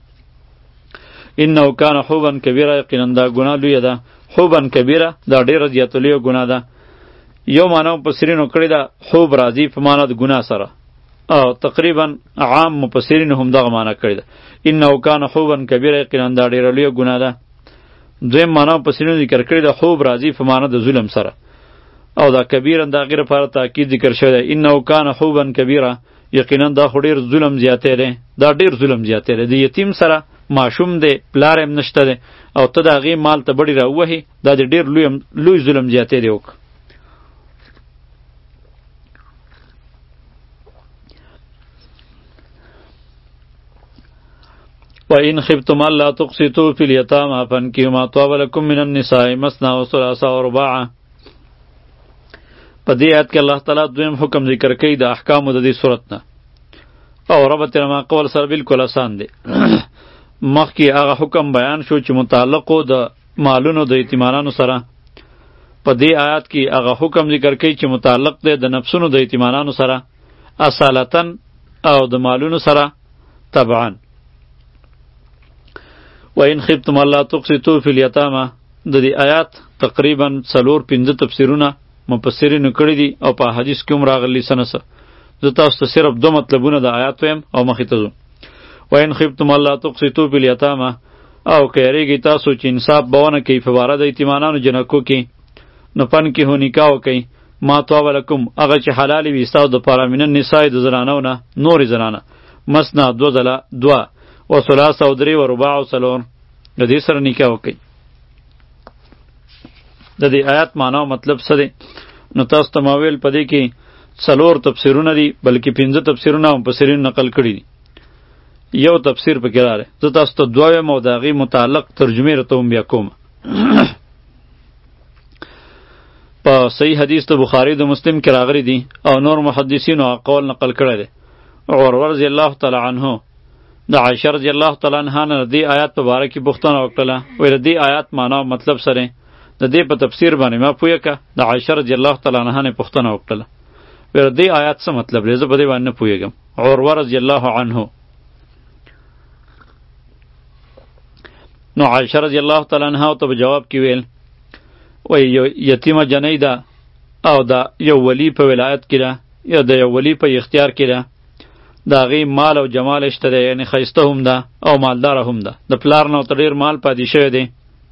انه کان حوبا کبیره، یقینا دا ګناه لویه ده. حوبا کبیره دا ډېره زیاته لویه ګناه ده. یو معنا مفسرینو کړې ده حوب راځي په معنا د ګناه سره، او تقریبا عام مفسرین هم دغه معنا کړې ده. انه کان حوبا کبیره، یقینا دا ډېره لویه ګناه ده. دویم معنا مفسرینو ذکر کړی د خوب راځي په معنا د ظلم سره، او دا کبیرا د هغې لپاره تاکید ذکر شوی دی انه کان حوبا کبیره، یقینا دا خو ډېر ظلم زیاتی دی، دا ډېر ظلم زیاتی دی. د یتیم سره ماشوم دی، پلار هم نشته دی، او ته د هغې مال ته بډې راووهې، دا د ډېر لوی لوی ظلم زیاتی دی وکړه. وَإِنْ خِفْتُمْ أَلَّا تُقْسِطُوا فِي الْيَتَامَى فَانكِحُوا مَا طَابَ لَكُم مِّنَ النِّسَاءِ مَثْنَىٰ وَثُلَاثَ وَرُبَاعَ. په دې آیت کې الله تعالی دویم حکم ذکر کوي د احکامو د دې صورت نه، او ربط یې ما قول سره بالکل آسان دی. مخکې هغه حکم بیان شو چې متعلق و د مالونو د یتیمانانو سره، په دې آیات کې هغه حکم ذکر کوي چې متعلق دی د نفسونو د یتیمانانو سره اصالتاً او د مالونو سره طبعاً. وَإِنْ خِفْتُمْ أَلَّا تُقْسِطُوا فِي الْيَتَامَى د دې آیات تقریباً څلور پنځه تفسیرونه مفسرینو کړي دي او په حدیث کې هم راغلي څه نه څه. زه تاسو ته صرف دو مطلبونه د آیات ویم او مخې ته ځو. وَإِنْ خِفْتُمْ أَلَّا تُقْسِطُوا فِي الْيَتَامَى او که یریږئ تاسو چې انصاف به ونه کوئ په باره د یتیمانانو جنکو کې، نو فانکحوا نکاح وکئ ما طاب لکم هغه چې حلالې وي ستاسو دپاره من النساء د زنانو نه نورې زنانه، مثنی دوه ځله دوه و ثلاث او درې و رباع او څلور، د دې سره نکاح وکئ. د دې آیات معنا او مطلب څه دی؟ نو تاسو ته ما ویل په دې کې څلور تفسیرونه دي، بلکې پنځه تفسیرونه هم مفسرینو نقل کړي دي. یو تفسیر پکې راغلی، زه تاسو ته دوه وایم او د هغې متعلق ترجمې راته هم بیا کوم. په صحیح حدیث د بخاري د مسلم کې راغلی دي او نور محدثینو هغه قول نقل کړی دی. عروه رضی الله تعالی عنه د عایشه رضی الله تعالی عنها نه د دې آیات په باره کې پوښتنه وکړله، وایي د دې آیات معنا او مطلب سره د دې په تفسیر باندې ما پوهه که. د عایشه رضی الله تعالی عنها نه پوښتنه وکړله، وایي د دې آیات څه مطلب دی، زه په دې باندې نه پوهېږم. عروه رضی الله عنه نو عایشه رضی الله تعالی عنها ته په جواب کې ویل، وایي یو یتیمه جنۍ ده او د یو ولی په ولایت کې ده یا د یو ولی په اختیار کې ده، د هغې مال او جمال شته دی، یعنې ښایسته هم ده او مالداره هم ده، د پلار نه ورته ډېر مال پاتې شوی دی.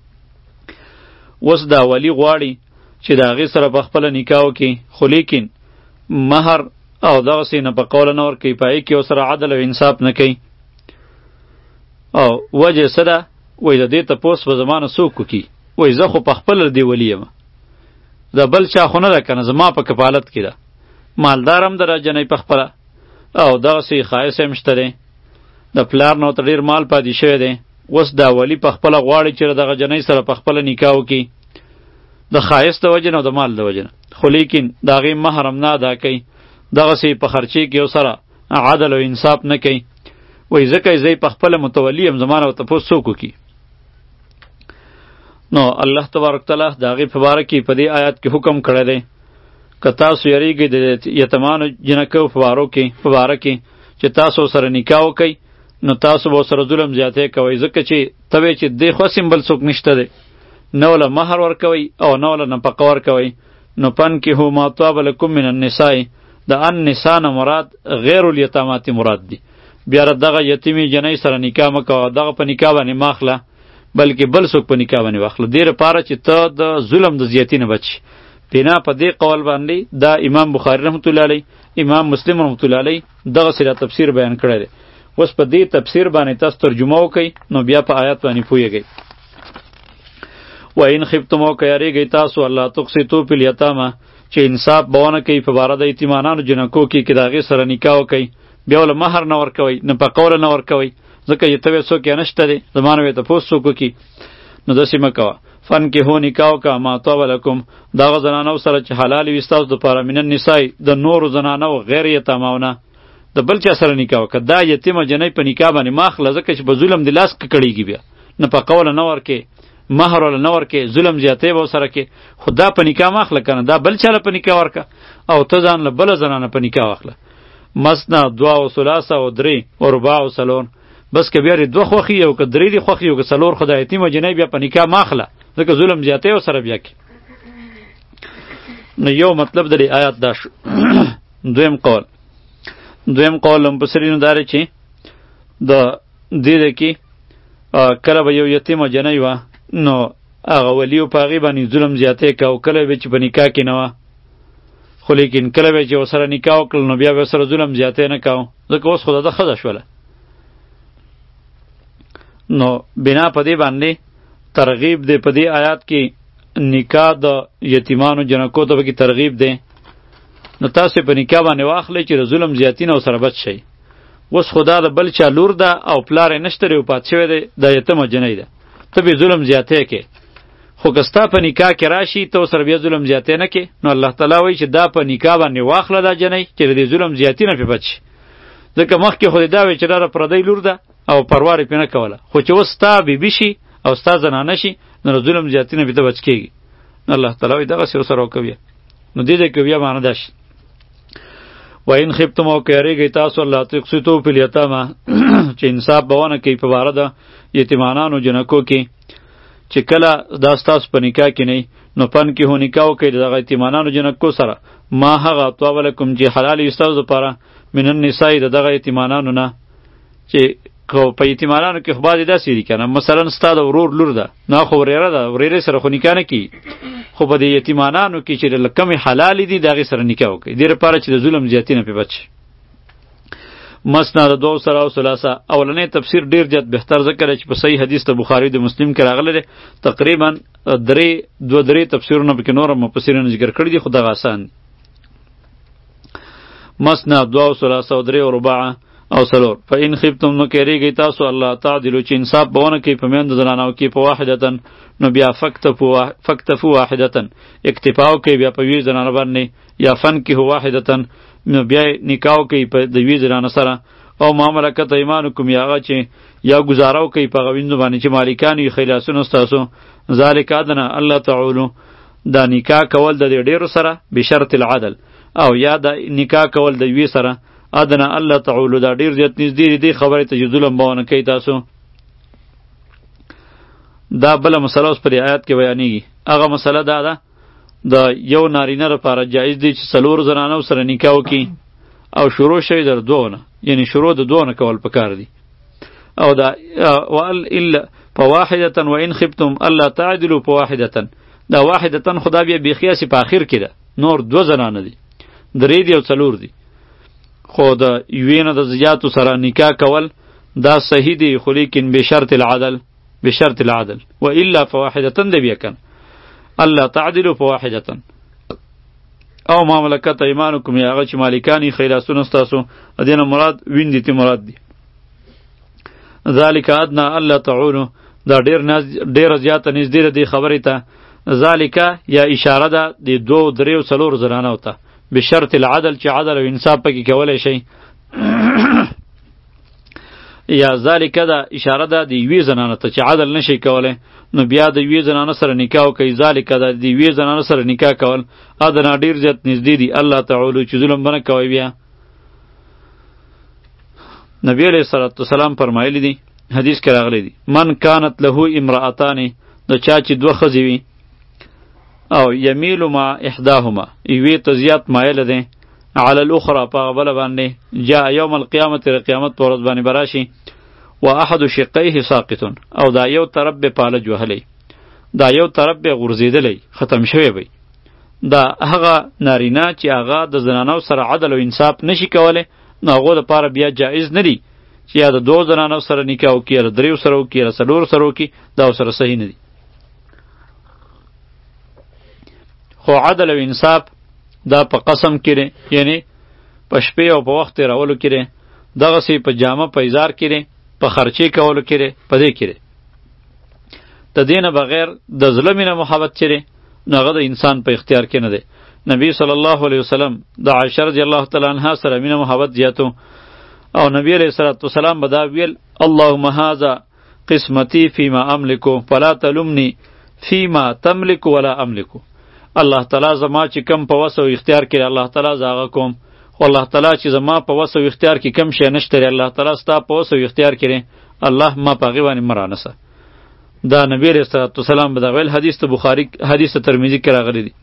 اوس دا ولی غواړي چې د هغې سره په خپله نکاح وکړي، خو لیکن مهر او دغسې نفقه نه ورکوي، په هغې کې ورسره عدل او انصاف نه کوي. او وجه څه ده؟ وایي د دې تپوس به زما نه څوک وکړي؟ وایي زه خو په خپله د دې ولي یم، د بل چا خو نه ده که نه، زما په کفالت کې ده، مالدار هم ده دا جنۍ په خپله، او دغسې ښایسته هم شته دی، د پلار نه ورته ډېر مال پاتې شوی دی. اوس دا ولی په خپله غواړي چې دغه جنۍ سره په خپله نکاح وکړي د ښایست د وجې نه او د مال د وجې نه، خو لیکن د هغې مهر هم نه ادا کوي، دغسې په خرچې کې یو سره عدل او انصاف نه کوي. وایي ځکه یې زه په خپله متولي یم، زما نه ورته تپوس څوک وکړي؟ نو الله تبارک تعالی د هغې په باره کې په دې آیات کې حکم کړی دی، که تاسو یریږئ د یتیمانو جنکو په بارو کې په باره کې چې تاسو سره نکاح وکئ، نو تاسو به ورسره ظلم زیاتی کوئ، ځکه چې ته وایې چې دې خو هسې بل څوک نشته دی، نه وله مهر ورکوئ او نه وله نفقه ورکوئ. نو فانکحوا ما طاب لکم من النساء، د النساء نه مراد غیر الیتامات مراد دی. بیا دغه یتیمې جنۍ سره نکاح مه کوه، دغه په نکاح باندې مه اخله، بلکې بل څوک په نکاح باندې واخله، دې لپاره چې ته د ظلم د زیاتي نه بچ. بنا په دې قول باندې دا امام بخاری رحمت الله علیه، امام مسلم رحمت الله علیه دغسې دا تفسیر بیان کړی دی. اوس په دې تفسیر باندې تاسو ترجمه وکئ، نو بیا په آیات باندې پوهیږئ. وَإِنْ خِفْتُمْ او که یریږئ تاسو الله تقسطوا فی الیتامى چې انصاف به ونه کوئ په باره د یتیمانانو جنکو کې، که د هغې سره نکاح وکئ، بیا له مهر نه ورکوئ، نفقه له نه ورکوئ، ځکه چې ته وایې څوک یې نشته دی، زما نه وایې تپوس څوک وکړي، نو داسې مه کوه. فانکحوا نکاح وکړه ما طاب لکم د هغه زنانو سره چې حلالې وي ستاسو دپاره من النساء د نورو زنانو غیر یتاماونه، د بل چا سره نکاح وکړه، دا یتیمه جنۍ په نکاح باندې مه اخله، ځکه چې به ظلم دې لاس ککړېږي، بیا نفقه وله نه ورکې، مهر وله نه ورکې، ظلم زیاتی به ورسره کې، خو دا په نکاح مه اخله که نه، دا بل چا له په نکاح ورکه او ته ځان له بله زنانه په نکاح واخله. مثنی دوه او ثلاثه او درې و رباع او څلور، بس که بیا دې دوه خوښي او که درې دې خوښي او که څلور، خو دا یتیمه جنۍ بیا په نکاح مه اخله، ځکه ظلم زیاتی ورسره بیا کې. نو یو مطلب د دې آیات دا شو. دویم قول دویم قول مفسرینو دا دی چې د دې ده کې کله به یو یتیمه جنۍ وه، نو هغه ولی په هغې باندې ظلم زیاتی کوه، کله به چې په نکاح کې نه وه، خو لیکن کله به چې ورسره نکاح وکړل نو بیا به ورسره ظلم زیاتی نه کوه، ځکه اوس خو د ده ښځه شوله. نو بنا په دې باندې ترغیب دی په دې آیات کې نکاح د یتیمانو جنکو ته پکې ترغیب دی. نو تاسو په نکاح باندې واخلئ چې د ظلم زیاتی نه ورسره بچ شئ. اوس خو دا د بل چا لور ده او پلار یې نشته او پات شوی دی، دا یتمه جنۍ ده، ته به ظلم زیاتی کې. خو که ستا په نکاح کې راشي ته ورسره بیا ظلم زیاتی نه کې، نو الله تعالی وایي چې دا په نکاح باندې واخله دا جنۍ چې د ظلم زیاتی نه پې بچ شي. ځکه مخکې خو دې دا وایي چې دا د پردۍ لور ده او پروا یې پې نه کوله، خو چې اوس ستا بیبي شي او ستا زنانه شي نو د ظلم زیاتی نه پې ته بچ کېږي. الله تعالی وایي دغسې ورسره وکوي. نو دې ځای کې بیا معنی دا شي و این خفتم او که یریږئ تاسو الله تقسطوا فی الیتامى چې انصاف به ونه کوي په باره د یتیمانانو جنکو کې، چې کله دا ستاسو په نکاح کې نه نو فنکحوا نکاح وکړئ د دغه یتیمانانو جنکو سره ما هغه طاب لکم چې حلال وي ستاسو دپاره من النساء د دغه یتیمانانو نه. چې خو په یتیمانانو کې خو بعضې داسې دي که نه، مثلا ستا د ورور لور ده نو خو ورېره ده، ورېرې سره خو نکاح نه کېږي، خو په دې یتیمانانو کې چې د کمې حلالې دي د هغې سره نکاح وکړئ، دې لپاره چې د ظلم زیاتي نه پې بچ شي. مثنا د دوو سره او ثلاثه اولنی تفسیر ډیر زیات بهتر ذکر چې په صحیح حدیث د بخاری د مسلم کې راغلی دی، تقریبا درې دوه درې تفسیرونه پکې نور مفسرینو ذکر کړي دي، خو دغه آسان دي. مثنا دوه او ثلاثه او درې او رباعه او څلور فإن خفتم نو کېریږئ تاسو الله تعدلو چې انصاف به ونه کوي په میندو زنانو کې په واحدتن نو بیا فکتفو واحدتن اکتفا وکئ بیا په یوې زنانه باندې، یا فنکحوا واحدتن نو بیا نکاح وکئ په د یوې زنانه سره، او ما ملکت ایمانکم یا هغه چې یا ګزاره وکئ په هغه ویندو باندې چې مالکان وي خیلاسونه ستاسو. ذلک ادنی الله تعولو دا نکاح کول د دې ډیرو سره بشرط العدل، او یا دا نکاح کول د یوې سره ادنا الله تعولو دا ډیر زیات نږدې دی خبرې ته چې ظلم به ونه کوي تاسو. دا بله مسله اوس په دې آیات کې بیانېږي. هغه مسله دا ده د یو نارینه لپاره جایز دی چې څلور زنانو سره نکاح وکړي او شروع شوي در دوه نه، یعنی شروع د دوه نه کول پکار دي. او دا وال الا په واحدتن و ان خفتم الله تعدلوا په واحدتن، دا واحدتن خدا بیا بیخیاسي په آخر کې ده، نور دوه زنانه دي، درې دي او څلور دي. خو د یوې نه د زیاتو سره نکاح کول دا صحیح دی، خو لیکن بشرط العدل، بشرط العدل و الا فواحدتن دی بیا کن الله تعدلوا فواحدتن. او ما ملکت ایمانکم یا هغه چې مالکانی خیراسونه ستاسو، دینه مراد ویندې تی مراد دی. ذالک ادنا الله تعولو دا ډیر ډیره زیاته نږدې دی خبرې ته. ذالک یا اشاره ده د دوه درې او څلور زنانو ته بشرط العدل چې عدل او انصاف پکې کولی شي. یا ذالک دا اشاره ده د یوې زنانه ته چې عدل نشي کولی، نو بیا د یوې زنانه سره نکاح وکړئ. ذالک دا د یوې زنانه سره نکاح کول ادنا ډیر زیات نږدې دي الله تعالی چې ظلم بنه کوي. بیا نبی علیہ الصلوۃ والسلام فرمایلی دي، حدیث کې راغلی دي، من کانت له امرأتان، د چا چې دوه ښځې وي او یمیل ما احداهما یوې ته زیات مایله دی علی الاخرى په هغه بله باندې، جاء یوم القیامت د قیامت په ورځ باندې به راشي و احد شقیه ساقط، او دا یو طرف به پالج وهلی، دا یو طرف به غورځېدلی ختم شوی وی. دا هغه نارینه چې هغه د زنانو سره عدل او انصاف نشي کولی، نو هغو دپاره بیا جایز نه دی چې یا د دوو زنانو سره نکاح وکړي یا د دریو سره وکړي یا د څلورو سره وکړي، دا ورسره صحیح نه دی. خو عدل او انصاف دا په قسم کې، یعنی په شپې او په وخت تېرولو کې، دغسې په جامه په اظهار کې، په خرچې کولو کې، په دې کې د دې نه بغیر د زړه مینه محبت چې دی نو هغه د انسان په اختیار کې نه دی. نبی صلی الله علیه وسلم د عایشه رضی الله تعالی عنها سره مینه محبت زیاتو، او نبی علیه الصلاة والسلام به دا ویل اللهم هذا قسمتی فیما املکو فلا تلمنی فیما تملک ولا املکو. الله تعالی زما چې کم په وس او اختیار کې الله تعالی زاغه کوم، خو الله تعالی چې زما په وس او اختیار کې کم شی نشته الله تعالی ستا په وس او اختیار کې الله ما په هغې باندې مرانسه. دا نبی علیه الصلاة والسلام به دا ویل، حدیث ته بخاري حدیث ته ترمذي کې راغلی دی.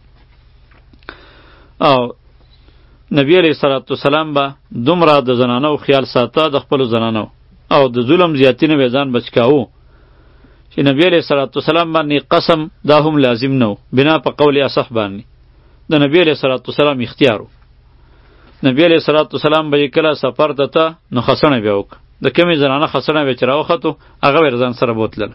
او نبی علیه الصلاة والسلام به دومره د زنانو خیال ساته د خپلو زنانو، او د ظلم زیاتی نه به ځان بچ کاوه چې نبی علیه الصلاة والسلام باندې قسم دا هم لازم نه و بنا په قول اصح باندې د نبی علیه الصلاة والسلام اختیار و. نبی علیه الصلاة والسلام به کله سفر ته ته نو خسنه بیا وکړه د کمې زنانه خسنه به چې راوختو هغه به ځان سره بوتلل.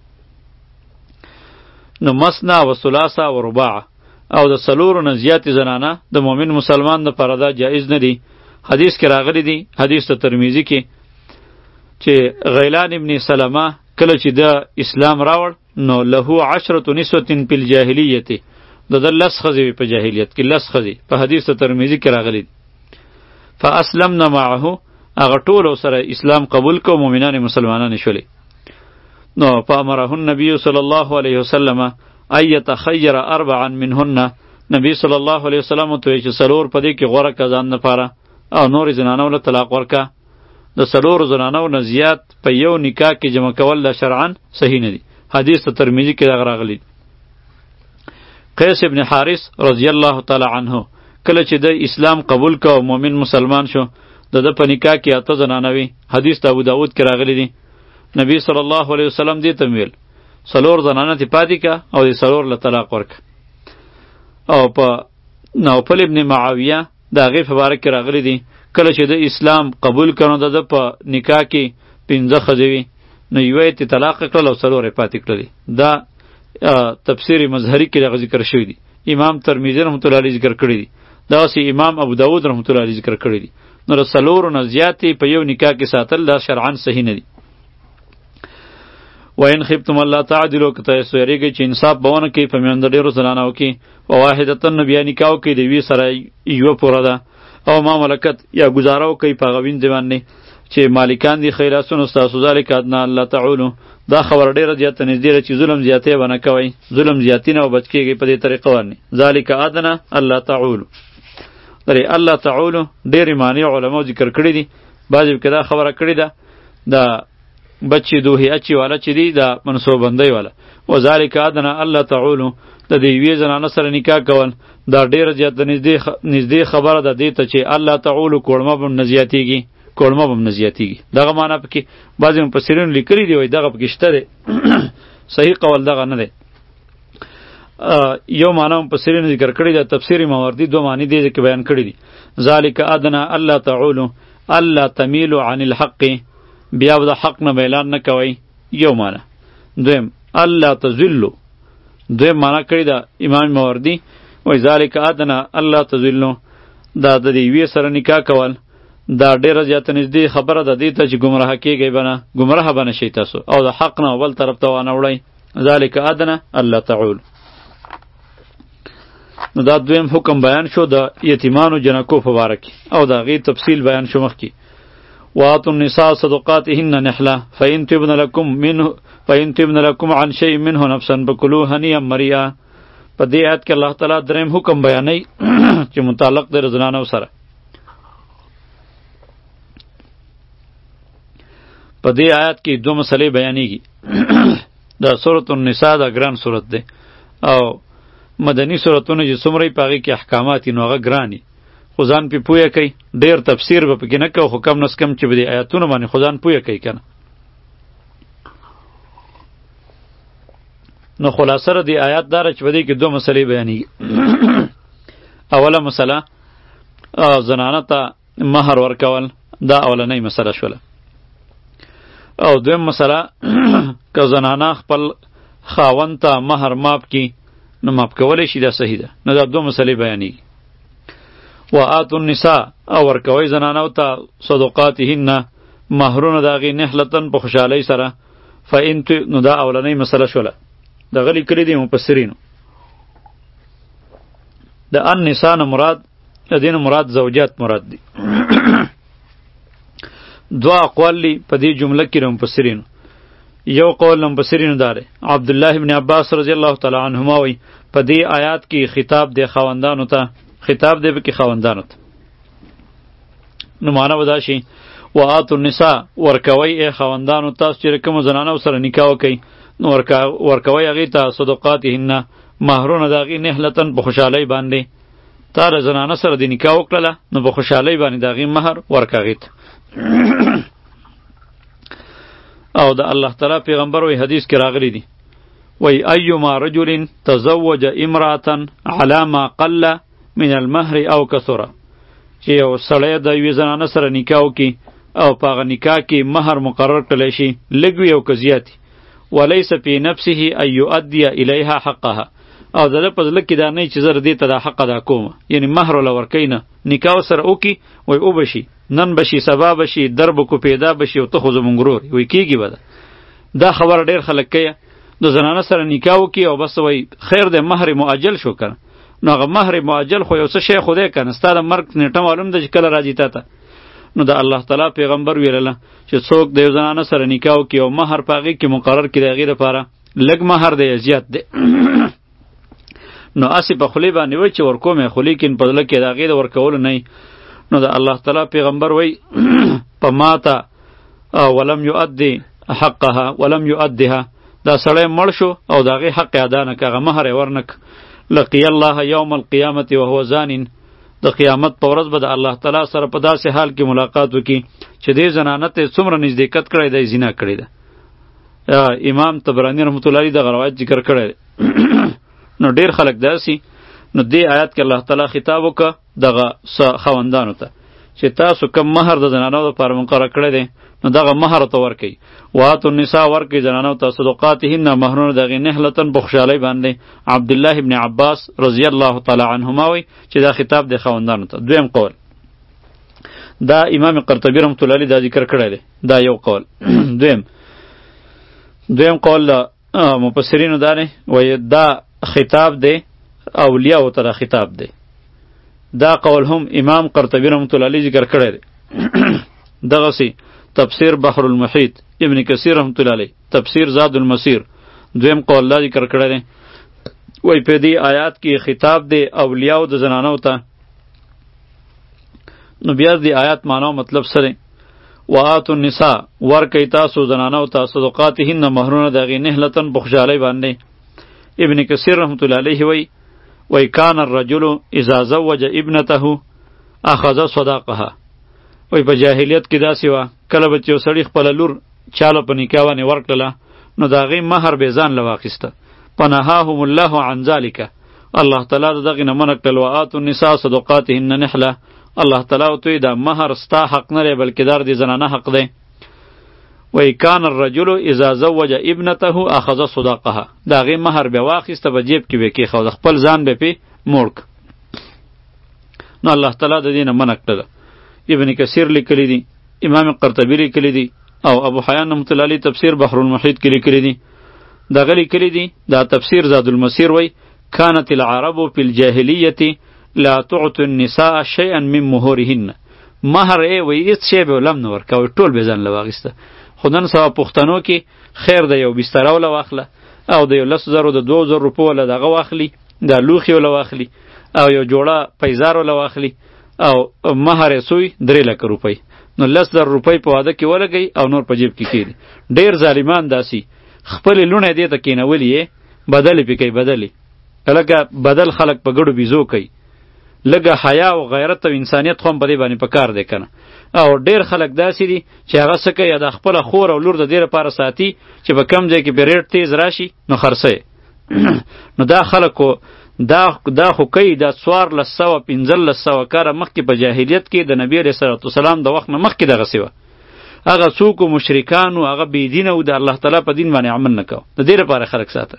نو مسنا و ثلاثه و رباع او د څلورو نه زیاتې زنانه د مؤمن مسلمان دپاره دا جایز نه دی. حدیث کې راغلی دی، حدیث ته ترمیزی کې، چې غیلان ابن سلمه کله چې د اسلام راوړ نو له عشرة نسوة فی الجاهلیت د د لس ښځې وې په جاهلیت کې، لس ښځې په حدیث ته ترمیزی کې راغلی دی. فاسلمنا معه هغه ټول سره اسلام قبول کو، مؤمنان مسلمانان شولې. نو فامره النبی صلی الله علیه وسلم ان یتخیر اربعا منهن، نبی صلی الله علیه وسلم ته چې څلور په دې کې غوره که ځان لپاره او نورې زنانو له طلاق ورکه. د څلورو زنانو نه زیات په یو نکاح کې جمع کول د شرعا صحیح نه دي. حدیث ته ترمذی کې دغه راغلی. قیس ابن حارث رضی الله تعالی عنه کله چې د اسلام قبول که او مؤمن مسلمان شو د د په نکاح کې اته زنانه وي. حدیث د ابو داود کې راغلی دی. نبی صلی الله علیه وسلم دې ته ویل څلور زنانه تی پاتې که او د څلور له طلاق ورکه. او په نوفل ابن معاویه د هغې په باره کې راغلی دی کله چې د اسلام قبول کړو د ده په نکاح کې پنځه ښځې وي نو یوه یې طلاق کړل او څلور یې پاتې کړلې. دا تفسیر مظهری کې دغه ذکر شوی دی. امام ترمذی رحمت الله علیه ذکر کړی دی، دغسې امام ابو داود رحمت الله علیه ذکر کړی دی. نو د څلورو نه زیاتې په یو نکاح کې ساتل دا شرعا صحیح نه دی. وین خفتم الله تعدلوا که تاسو یریږئ چې انصاف به ونه کوئ په میندو ډېرو زنانو کې و واحدتن نو بیا نکاح وکړئ د یوې سره یوه پوره ده او ما ملکت یا ګزاره وکړئ په هغه ویندې باندې چې مالکان دي خیراسونو ستاسو ذلک ادنا الله تعولو. دا خبره ډېره زیاته نږدې ده چې ظلم زیاتی به نه کوئ، ظلم زیاتی نه به بچ کېږئ په دې طریقه باندې. ذلک ادنا الله تعولو درې الله تعولو ډېرې معنی علماو ذکر کړي دي. بعضې کې دا خبره کړې ده د بچی دوهی اچی والا چې دی دا منصوبندی والا و ذالک ادنا الله تعولو د دې یوې زنانه سره نکاح کول دا ډېره زیاته نږدې خبره ده دې ته چې الله تعولو کوړمه به هم نه زیاتېږي، کوړمه به هم نه زیاتېږي. دغه معنی پکې بعضې مفسرینو لیکلي دي، وایي دغه پکې شته دی. صحیح قول دغه نه دی. یو معنی مفسرینو ذکر کړی ده، تفسیر ماوردی دو معنی دې کې بیان کړي دي. ذالک ادنا الله تعولو الله تمیلو عن الحق، بیا به د حق نه میلان نه کوئ، یو معنی. دویم الله تذلو، دویم معنی کړی ده امام ماوردی وایي ذالک ادنا الله تذلو دا د دې یوې سره نکاح کول دا ډېره زیاته نږدې خبره ده دې ته چې ګمراه کېږئ به نه، ګمراه به نه شئ تاسو او د حق نه بل طرف ته وانه وړئ. ذالک ادنا الله تعول. نو دا دویم حکم بیان شو د یتیمانو جنکو په باره کې او د هغې تفصیل بیان شو مخکې. وآتوا النساء صدقاتهن نحلة فإن تبن لكم منه فإن تبن لكم عن شيء منه نفسا فكلوه هنيئا مريئا. په دې آیت کې الله تعالی دریم حکم بیانوي چې متعلق دی زنانو سره. په دې آیت کې دوه مسلې بیانېږي. دا سورۃ النساء دا ګران سورۃ دی او مدني سورتونه چې څومره یې په هغې کې احکامات یې نو هغه ګران یي، خو ځان پې پویه کوي. ډېر تفسیر به پکې نه کوو، خو کم نس کم چې به دې آیاتونو باندې خو ځان پویه کوي که نه. نو خلاصه د دې آیات دا ده چې په دې کې دوه مسلې بیانېږي. اوله مسله زنانه ته مهر ورکول، دا اولنۍ مسله شوله. او دویم مسله که زنانه خپل خاوند ته مهر ماف کړي نو ماف کولی شي، دا صحیح ده. نو دا دوه مسلې بیانېږي. و آتوا النساء او ورکوی زنانو ته صدقاتهن مهرونه د هغې نحلتن په خوشحالۍ سره. فإن نو دا اولنۍ مسله شوله. دغه لیکلي دي مفسرینو. د النساء نه مراد د دې نه مراد زوجات مراد دي. دوه اقوال دي په دې جمله کې د مفسرینو. یو قول د مفسرینو دا دی، عبدالله ابن عباس رضی الله تعالی عنهما وایي په دې آیات کې خطاب دی خاوندانو ته، خطاب دی به کې خاوندانو ته. نو معنی به دا شي و آتوا النساء ورکوی ای خاوندانو تاسو چې کوم زنانو سره نکاح وکئ نو ورکوی هغې ته صدقاتهن مهرونه د هغې نحلتن په خوشحالۍ باندې. تا د زنانه سره د نکاح وکړله نو په خوشحالۍ باندې د هغې مهر ورکه هغې ته. او د الله تعالی پیغمبر وی حدیث کې راغلی دی وی ایما رجل تزوج امرأة على ما قل من المهر او کثر، چې یو سړی د یوې زنانه سره نکاح وکړي او په هغه نکاح کې مهر مقرر کړلی شي لږ وي او که زیات ولیس فی نفسه ان یؤدي الیها حقها، او د ده په زړه کې دا نه چې زه دې ته دا حق ادا کوم، یعنی مهر وله ورکوي نه، نکاح سره وکړي وایي اوبه شي نن به شي سبا به شي در به کو پیدا به شي او ته خو زمونږ ورور وایي کېږي به ده. دا خبره ډېر خلک کوي د زنانه سره نکاح وکړي او بس وایي خیر دی مهر مؤجل شو که نه، نو هغه مهر مؤجل خو یو څه شی خو دی که نه، ستا د مرګ نیټه معلوم ده چې کله راځي تا ته. نو د الله تعالی پیغمبر ویلله چې څوک د یو زنانه سره نکاح وکړي او مهر په هغې کې مقرر کړي د هغې دپاره لږ مهر دی یا زیات دی نو اسی په خولې باندې وای چې ورکوم یې خو لیکن په زړه کې د هغې د ورکولو نه نو د الله تعالی پیغمبر وای په ماته ولم یؤدي حقها ولم یؤدها، دا سړی مړ شو او د هغې حق یې ادا نه که، هغه مهر یې ورنک، لقی الله یوم القیامة وهو زانین، د قیامت په ورځ به د الله تعالی سره په داسې حال کې ملاقات وکړي چې دې زنانه ته څومره نزدېکت کړی دی زنا کړې ده. امام طبرانی رحمت الله علیه دغه روایت ذکر کړی نو ډیر خلک داسي، نو دې آیات کې الله تعالی خطاب وکړه دغه خاوندانو ته چې تاسو کم مهر د زنانو لپاره مقرر کړی دی نو دغه مهر ته ورکئ، واتو النساء ورکئ زنانو ته صدقاتهن مهرونه دغې نهلتن په خوشحالۍ باندې. عبدالله ابن عباس رضی الله تعالی عنهما وی چې دا خطاب دی خاوندانو ته. دویم قول دا امام قرطبی رحمت الله علیه دا ذکر کړی دی، دا یو قول. دویم دویم قول مفسرینو دا دی وایي دا خطاب دی اولیاء ته دا خطاب دی، دا قول هم امام قرطبی رحمت الله علیه ذکر کړی دی. دغسی تفسیر بحر المحیط ابن کثیر رحمت الله علیه، تفسیر زاد المسیر دویم قول دا ذکر کړی دی وایي په دې آیات کې خطاب دی اولیاء د زنانو ته. نو بیا دې آیات معنا او مطلب سره وآتو النساء ورکئ تاسو زنانو ته صدقاتهن مهرونه د هغې نهلتن په خوشحالۍ باندې. ابن کثیر رحمت الله علیه وی وی کان الرجل اذا زوج ابنته اخذ صداقها، وی په جاهلیت کې داسې وه کله به چې یو سړي خپله لور چاله په نکاح باندې ورکړله نو د هغې مهر به ځان له واخیسته. فنهاهم الله عن ذلک، الله تعالی د دغې نه منع کړل. وآتو النساء صدقاتهن نحله، الله تعالی ورته دا مهر ستا حق نه دی بلکې دا د زنانه حق دی. وی کان الرجل اذا زوج ابنته اخذ صداقها، دا هغې مهر به واخیسته په جیب کې به کېښود، خپل ځان به پې موړ که. نو الله تعالی د دې نه منع کړله. ابن کثیر لیکلی دی، امام قرطبی لیکلی دی او ابو حیان رحمت الله علیه تفسیر بحر المحیط کې لیکلی دی. دغه لیکلی دی دا تفسیر زاد المسیر وی کانت العرب فی الجاهلیة لا تعطي النساء شیئا من مهورهن، مهر ای وی هیڅ شی به ولم نه ورکوي، ټول به ځان له واخیسته. خو نن سبا پښتنو کې خیر د یو بستره وله واخله او د یو لسو زرو د دوو زرو روپو وله دغه واخلي، دا لوښي وله واخلي او یو جوړه پیزار وله واخلي او مهر یې سوی درې لکه روپۍ، نو لس زر روپۍ په واده کې ولګوي او نور په جیب کې کېږي. ډېر ظالمان داسي خپلې لوڼې دې ته کېنولي یې بدلې پې کوي، بدلې لکه بدل خلک په ګډو بیزو کوي. لږه حیا او غیرت او انسانیت خو هم په دې باندې په کار دی که نه. او ډېر خلک داسې دي چې هغه څه کوي د خپله خور او لور د دې لپاره ساتي چې په کم ځای کې پرې ریټ تیز راشي نو خرڅه نو دا خلکو دا دا خو کوي دا څوارلس سوه پنځلس سوه کاله مخکې په جاهلیت کې د نبي علیه صلات وسلام د وخت نه مخکې دغسې وه. هغه څوک و مشرکان و هغه بېدینه و د الله تعالی په دین باندې عمل نه کوه، د دې لپاره خلک ساته.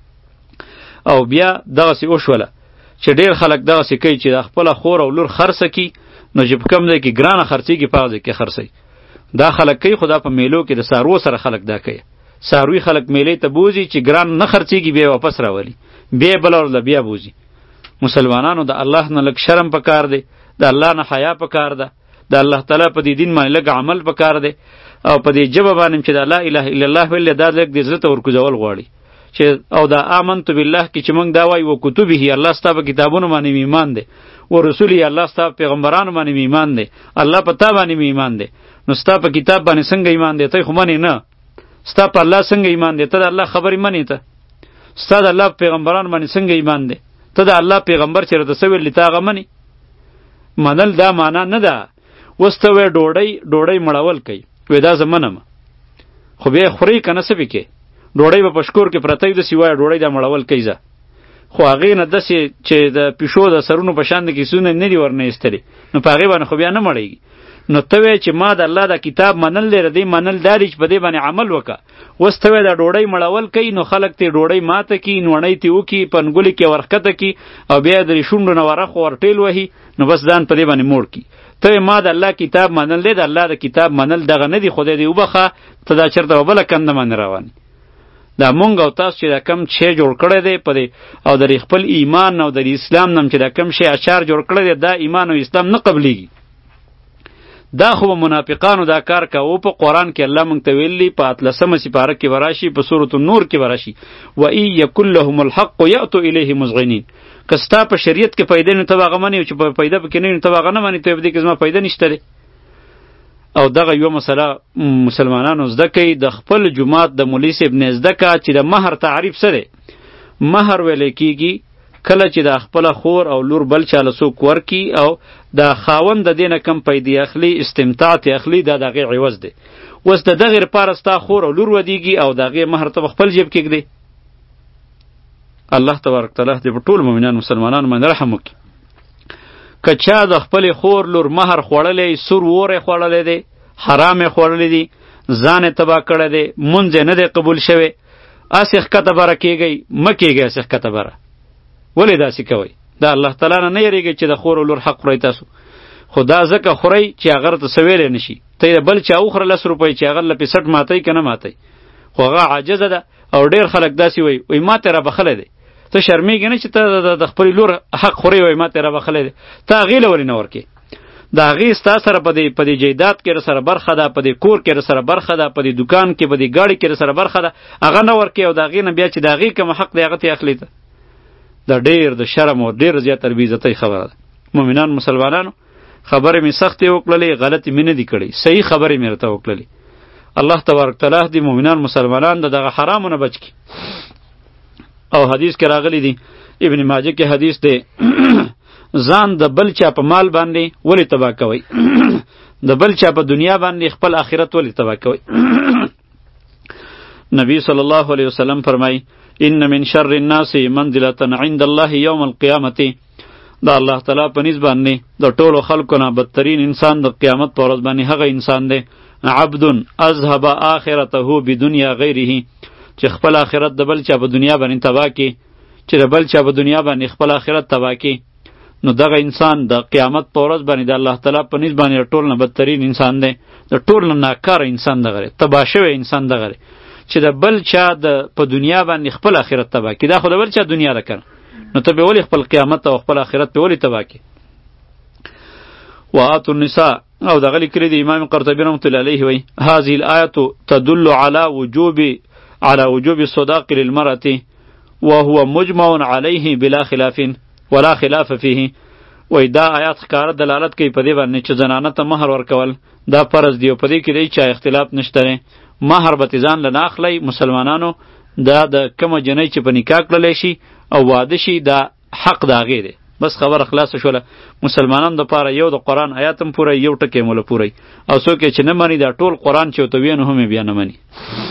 او بیا دغسې وشوله چې ډېر خلک دغسې کوي چې د خپله خور او لور خرڅه کي نو چې په کوم ځای کې ګرانه خرڅېږي په هغه ځای کې خرڅوي. دا خلک کوي خو دا په میلو کې د څاروو سره خلک دا کوي. څاروي خلک میلې ته بوځي چې ګران نه خرڅېږي بیا واپس راولي، بیا بله ورله بیا بوځي. مسلمانانو د الله نه لږ شرم په کار دی، د الله نه حیا په کار ده، د الله تعالی په دې دین باندې لږ عمل په کار دی او په دې ژبه باندې چې د لا اله الا الله ویل دا لږ دې زړه ته ورکوځول غواړي چې او دا آمنت بالله کې چې موږ دا وایو و کتبه الله ستا په کتابونو باندې ایمان دی، و رسولی الله ستا په پیغمبرانو باندې ایمان دی، الله په تا باندې ایمان دی. نو ستا په کتاب باندې څنګه ایمان دی؟ ته خو منې نه. ستا په الله څنګه ایمان دی؟ ته د الله خبرې منې. ته ستا د الله پیغمبرانو باندې څنګه ایمان دی؟ ته د الله پیغمبر چې راته څه ویلي ته هغه منې. منل دا معنا نه ده اوس ته وایې ډوډۍ ډوډۍ مړول کوي، وایې دا زه منم. خو بیا خوري کنه څه پکې ډوډۍ به پشکور کې پرته وي داسې وایه ډوډۍ دا مړول کوي ځه خو هغې نه داسې چې د پیشو د سرونو په شان د کیسونه نه دي ورنه ایستلي نو په هغې باندې خو بیا نه مړېږي نو ته وایې چې ما د الله دا کتاب منل دی د دې منل دا دی چې په دې باندې عمل وکړه اوس ته وایې دا ډوډۍ مړول کوي نو خلک ترې ډوډۍ ماته کړي نوڼۍ ترې وکړي پنګولې کې ورښکته کړي او بیا یې د شونډو نه ورخ ورټېل وهي نو بس ځان په دې باندې موړ کړي ته ما د الله کتاب منل دی د الله د کتاب منل دغه نه دی خدای دې وبخه ته دا چېرته په بله کنده باندې روان دا مونږ او تاسو چې دا کم شی جوړ کړی دی په دې او د خپل ایمان او د اسلام نم چې دا کم شی اچار جوړ کړی دی دا ایمان او اسلام نه قبلیږي دا خو منافقانو دا کار کوو په قرآن کې الله مونږ ته ویلي په اتلسمه سپاره کې وراشي په سورة النور کې وراشي و ان یکن لهم الحق یأتوا الیه مذعنین که ستا په شریعت کې پیدا نه ته هغه منې چې په پیدا پکې نه وي ته هغه نه منې ته په دې کې زما پیدا نشته دی او دغه یو مسله مسلمانانو زده کوي د خپل جماعت د مولوي صاحب نه زده کا چې د مهر تعریف څه دی مهر ویل کېږي کله چې د خپل خور او لور بل چاله څوک ورکي او د خاوند د دې نه کم پیدا اخلي استمتاع ته اخلي دا دغه عوض دی اوس د دغه لپاره ستا خور او لور ودیږي او دغه مهر ته خپل جیب کېږدي الله تبارک تعالی دې په ټول مؤمنان مسلمانانو باندې رحم وکړي که چا د خپل خور لور مهر خوړلی سور وره خوړلی دی حرام خوړلی دی ځان تبا کړی دی مونځ نه دی قبول شوی اسې ښکته بره کېږئ مه کېږئ اسې ښکته بره ولې داسې کوئ دا الله تعالی نه نه یریږئ چې د خور او لور حق خورئ تاسو خو دا ځکه خورئ چې هغه ته څه ویلی نه شي ته یې بل چا وخوره لس روپۍ چې هغه له پیسټ ماتئ که نه ماتئ خو هغه عاجزه ده او ډېر خلک داسې وایي وایي ما ته رابخلی دی ته شرمېږې نه چې ته د خپلې لور حق خورې وایي ما ته رابخلی دی ته هغې له ولې نه ورکې د هغې ستا سره په دې په دې جیدات کې رسره برخه ده په دې کور کې رسره برخه ده په دې دوکان کې په دې ګاډي کې رسره برخه ده هغه نه ورکې او د هغې نه بیا چې د هغې کوم حق دی هغه ته اخلي ته دا ډېر د شرم او ډېر زیاته بې عزتۍ خبره ده مؤمنان مسلمانانو خبرې مې سختې وکړلې غلطې مې نه دي کړې صحیح خبرې مې راته وکړلې الله تبارک تعالی دې مؤمنان مسلمانان د دغه حرامو نه بچ کړي او حدیث کې راغلی دی ابن ماجه کې حدیث دی ځان د بل چا په مال باندې ولې تباه کوئ د بل چا په دنیا باندې خپل آخرت ولې تباه کوئ نبی صلی الله علیه وسلم فرمای ان من شر الناس منزلة عند الله یوم القیامة دا الله تعالی په نسبت باندې د ټولو خلکو نه بدترین انسان د قیامت په ورځ باندې هغه انسان دی عبد اذهب آخرته بدنیا غیره چې خپل آخرت د بل چا په دنیا باندې تباه کړي چې د بل چا په دنیا باندې خپل آخرت تباه کړي نو دغه انسان د قیامت په ورځ باندې د الله تعالی په نسبت باندې ټول نه بدترین انسان دی د ټول نه ناکاره انسان دغه تباه شوی انسان دغه چې د بل چا د په دنیا باندې خپل آخرت تباه کړي دا خو د بل چا دنیا ده کنه نو ته به ولې خپل قیامت او خپل آخرت په ولې تباه کړي وآتوا النساء او دغه لیکلي دی امام قرطبي رحمة الله علیه وی هذه الآیة تدل على وجوب على وجوب الصداق للمرأة وهو مجمع عليه بلا خلاف ولا خلاف فيه وای دا آیات ښکاره دلالت کوي په دې باندې چې زنانه ته مهر ورکول دا فرض دی او په دې کې دی چې اختلاف نشته دی مهر به ځان له نه اخلی مسلمانانو دا د کومه جنۍ چې په نکاح کړلی شي او واده شي دا حق د هغې دی بس خبره خلاصه شوله مسلمانانو دپاره یو د قرآن آیات هم پوره یو ټکی موله پوره او څوک یې چې نه مني دا ټول قرآن چې ورته ویې نو هم یې بیا نه مني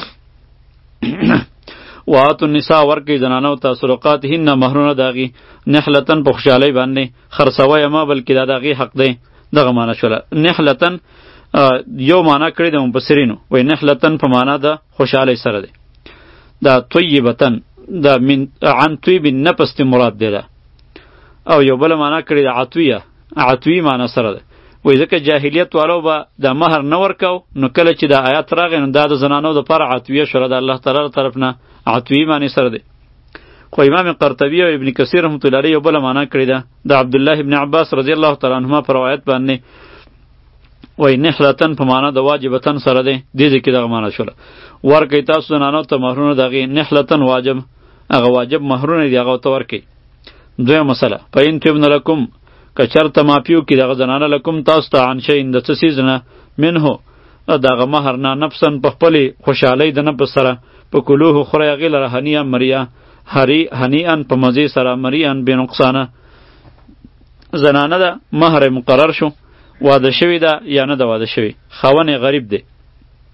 وآتوا النساء ورکی زنانو ته صدقاتهن مهرونه داغي نحلتن په خوشحالۍ باندې خرڅوی ما بلکې دا داغي حق دی دغه معنا شوله نحلتن یو معنا کړی د مفسرینو وای نحلتن په معنا د خوشحالۍ سره دی دا طیبتن دا من عن طیب النفس مراد دی دا او یو بل معنا کړی د عطویه عطوی معنا سره دی وای ځکه جاهلیت والو به د مهر نه ورکو نو کله چې د آیات راغی نو دا د زنانو دپاره عطویه شوله د الله تعالی طرف نه عطوی معنی سره دی خو امام قرطبی او ابن کثیر رحمت الله علیه یو بل معنا کړی ده د عبد الله ابن عباس رضی الله تعالی عنهما پر روایت باندې وای نحلتن په معنا د واجبتن سره دی دې کې دغه معنا شوله ورکې تاسو زنانو ته مهرونه دغه نحلتن واجب هغه واجب مهرونه دی هغه ته ورکې دویمه مسله پاین تبن لکم کچرته مافیو کې دغه زنانه لکم تاسو ته عن شی د څه سیز نه منه دغه مهر نه نفسن په خپلې خوشحالۍ د نفس سره په کلوه خوري هغې لره هنیئا مریا هری هنیئا په مزې سره مریئا بې نقصانه زنانه ده مهر مقرر شو واده شوی ده یا نه ده واده شوی خاون غریب دی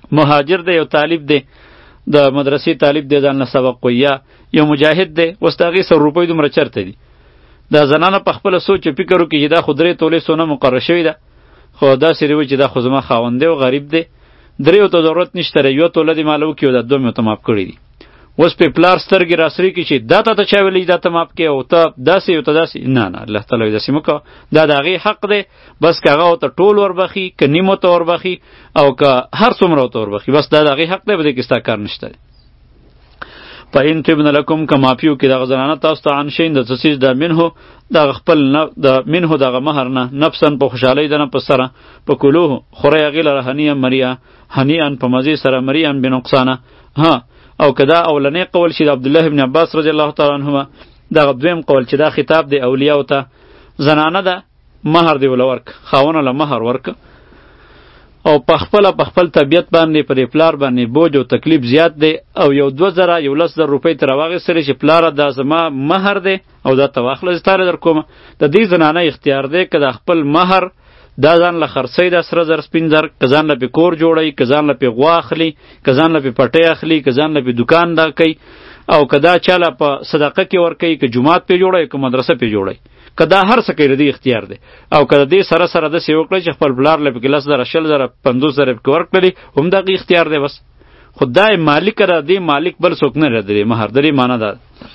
مهاجر دی، یو طالب دی د مدرسې طالب دی، ځان له سبق کوي، یا یو مجاهد دی، اوس د هغې سل روپۍ دومره چرته دي. دا زنانه په خپله سوچ او فکر وکړي چې دا خو درې تولې سونه مقرره شوې ده، خو داسې دی وایي چې دا خو زما خاوند دی او غریب دی، دریو ته ضرورت نشته دی، یوه توله دې ماله وکړي او دا دوه مې ورته معاف کړي دي. اوس په پلار سترګې راسرې کړي چې دا ته ته چا ویلي دا ته معاف کړې او ته داسې او ته داسې. نه نه، الله تعالی وایي داسې مه کوه، دا د هغې حق دی، بس که هغه ورته ټول وربخي، که نیم ورته وربخي او که هر څومره ورته وربخي، بس دا د هغې حق دی، په دې کې ستا کار نشته دی. فإن تبن لکم که معافي وکړي دغه زنانه تاسو ته عن شین د څه څیز د منهو دغه خپل د منهو دغه مهر نه نفسا په خوشحالۍ د نفس سره فکلوه خورئ هغې لره هنیئا مریا هنیئا په مزې سره مریئا بنقصانه. ها او که دا اولنی قول چې د عبدالله ابن عباس رضی الله تعالی عنهما، دغه دویم قول چې دا خطاب دی اولیاو ته، زنانه ده مهر دی وله ورک، خاونه له مهر ورک، او په خپله په خپل طبیعت باندې په دې پلار باندې بوج او تکلیف زیات دی، او یو دوه زره یو لس زره روپۍ ترې راواخیستلې چې پلاره دا زما مهر دی او دا ته واخله زه تاله در کومه. د دې زنانه اختیار دی که د خپل مهر دا ځان له خرڅوي د سره زر سپین زر، که ځان له پې کور جوړوي، که ځان له پې غوا اخلي، که ځان له پې پټۍ اخلي، که ځان له پې دوکان دا کوي، او که دا چاله په صدقه کې ورکوي، که جومات پې جوړوي، که مدرسه پې جوړوي، که دا هر څه کوي د دې اختیار دی. او که د دې سره سره داسې وکړی چې خپل پلار له پکې لس زره شل زره پنځوس زره پکې ورکړلي، هم د هغې اختیار دی. بس خو دا مالک ده، دې مالک بل څوک نه دی د دې مهر، د دې معنا ده.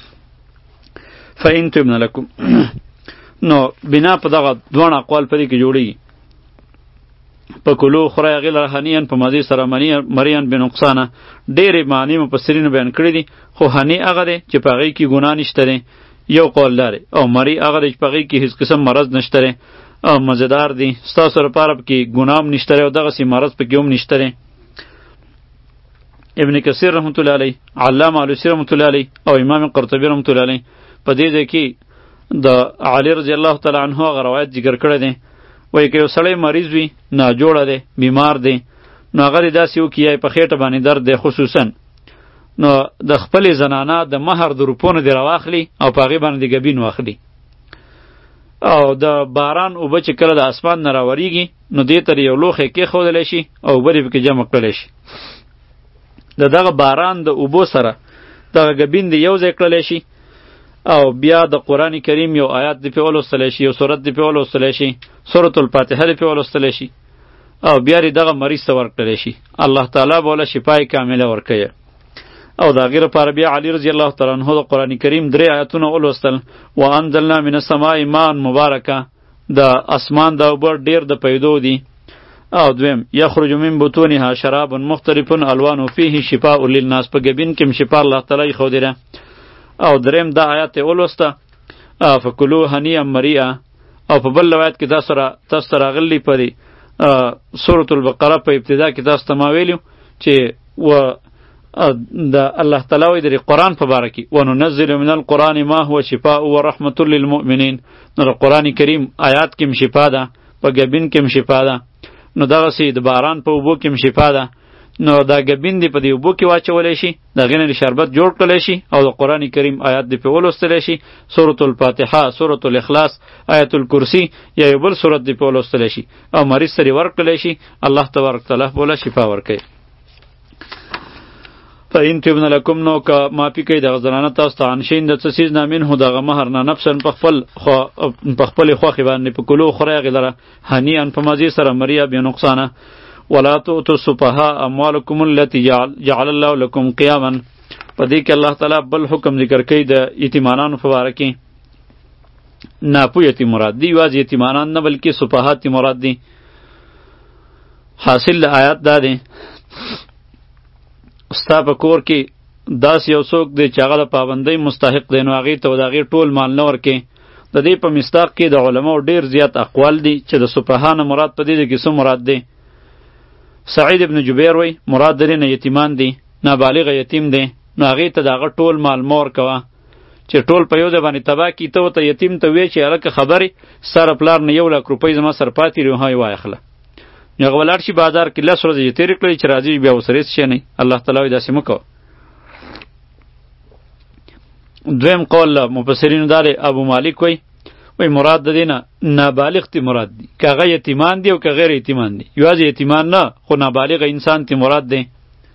فإن تبن لکم نو بنا په دغه دواړه اقوال په دې کې جوړېږي. فکلو خورئ هغې لره هنیئا په مزې سره مریئا بنقصانه. ډېرې معنی مفسرینو بیان کړي دي، خو هنی هغه دی چې په هغې کې ګناه نشته دی، یو قول داره، او مری هغه دی چې په هغې کې هېڅ قسم مرض نشته دی او مزیدار دی، ستاسو لپاره پکې ګناه هم نشته دی او دغسې مرض پکې هم نشته دی. ابن کثیر رحمت الله علیه، علامه علوسی رحمت الله علیه او امام قرطبی رحمت الله علیه په دې ځای کې د علی رضی الله تعالی عنه هغه روایت ذکر کړی دی. وایي که یو سړی مریض وي، ناجوړه دی، بیمار دی، نو هغه دې داسې وکړي یا په خېټه باندې درد دی خصوصا، نو د خپلې زنانه د مهر د روپونو دې راواخلي او په هغې باندې ګبین واخلي، او د باران اوبه چې کله د اسمان نه راوریږي نو دې ته یو لوښی کېښودلی شي او اوبه دې پکې جمع کړلی شي. د دغه باران د اوبو سره دغه ګبین دې یو ځای کړلی شي، او بیا د قرآن کریم یو آیات دې پې ولوستلی شي، یو سورت دې پې ولوستلی شي، سورة الفاتحه دې پې ولوستلی شي، او بیا دې دغه مریض ته ورکړلی شي، الله تعالی به وله شفای کامله ورکوي. او دا غیر لپاره بیا علی رضی الله تعالی عنہ د قرآن کریم درې آیاتونه ولوستل، وانزلنا من السماء ماء مبارکه، د اسمان د اوبه ډېر د پیدو دي. او دویم یخرج من بطونها شراب مختلف الوان فیه شفاء للناس، په ګبین کې شفا الله تعالی ښودی ده. او دریم دا آیات ولوسته فکلوا هنیئا مریئا، او په بل روایت کې دا سره تاسو ته راغلی په سورة البقره په ابتدا کې تاسو ته ما ویلو چې و د الله تعالی وایي د قرآن په باره کې وننزل من القرآن ما هو شفاء و رحمة للمؤمنین، نو د قرآن کریم آیات کې هم شفا ده، په ګبین کې هم شفا ده، نو دغسې د باران په اوبو کې هم شفا ده. نو دا ګبین دی په دې اوبو کې واچولی شي، د هغې نه شربت جوړ کړلی شي، او د قرآن کریم آیات دی پې ولوستلی شي، سورة الفاتحه، سورة الاخلاص، آیت الکرسی یا یو بل سورت دی پې ولوستلی شي، او مریض سره یې ورکړلی شي، الله تبارک تعالی بوله شفا ورکوي. فإن تبن لکم نو که معافي کوي دغه زنانه تاسو ته عن شین د څه څیز نه منهو دغه مهر نه نفسا په خپل په خپلې خوښې باندې په کلو خورئ هغې لره هنیئا په مزې سره مریا بې نقصانه. ولا تؤتوا السفهاء اموالکم التي جعل الله لكم قیاما، په دې کې الله تعالی بل حکم ذکر کوي د یتیمانانو په باره کې. ناپو یتیم مراد دی، یوازې یتیمانان نه بلکې سفهات مراد دي. حاصل د آیات دا دی ستا په کور کې داس یو څوک دی چې هغه د پابندۍ مستحق دی، نو هغې ته د هغې ټول مال نه ورکې. د دې په مصداق کې د علماو ډېر زیات اقوال دي چې د سفها نه مراد په دې کې څه مراد دی. سعید ابن جبیر وی مراد درې نه یتیمان دي، نابالغ یتیم دی، نو هغې ته د هغه ټول مال مه ورکوه چې ټول په یو ځای باندې تباه کړي. ته ورته یتیم ته وایې چې هلکه خبرې سره پلار نه یو لاک روپۍ زما سر پاتې دي، ها یې وایخله، نو هغه ولاړ شي بازار کې لس ورځې یې تېرې کړئ چې راځي بیا ورسره هېڅ شی نه. الله تعالی وایي داسې مه کوه. دویم قول مفسرینو دا دی، ابو مالک وی وای مراد د دې نه نابالغ تی مراد دی، که هغه یتیمان دی او که غیر یتیمان دی، یوازې یتیمان نه خو نابالغ انسان تی مراد دی.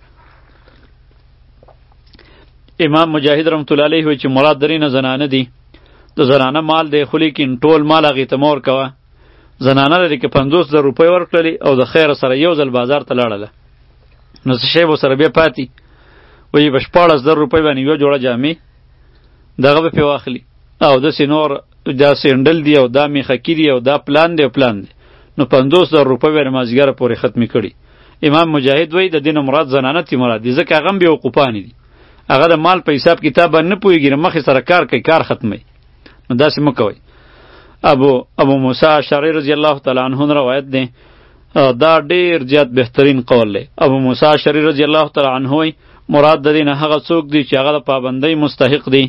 امام مجاهد رحمت الله علیه وی چې مراد درې نه زنانه دی، د زنانه مال دی خو لیکن ټول مال هغې ته مه ورکوه. زنانه لري که پنځوس زره روپۍ ورکړلې او د خیر سره یو ځل بازار ته لاړله نو څه شی به سره بیا پاتې، وایي به شپاړس زره روپۍ باندې یوه جوړه جامې دغه به پرې واخلي او داسې نور دا سینډل دی او دا میخکي دی او دا پلان دی او پلان دی، نو پنځوس زره روپۍ به یې مازدیګره پورې ختمې کړي. امام مجاهد وایي د دې نه مراد زنانه تی مراد دي، ځکه هغه هم بېوقوفانې دي، هغه د مال په حساب کتاب باندې نه پوهېږي، مخې سره کار کوي، کار ختموي. نو داسې مه کوئ. ابو ابو موسی اشعری رضی الله تعالی عنه روایت دی، دا ډیر زیات بهترین قول دی. ابو موسی اشعری رضی الله تعالی عنه وایي مراد د دې نه هغه څوک دی چې هغه د پابندۍ مستحق دی.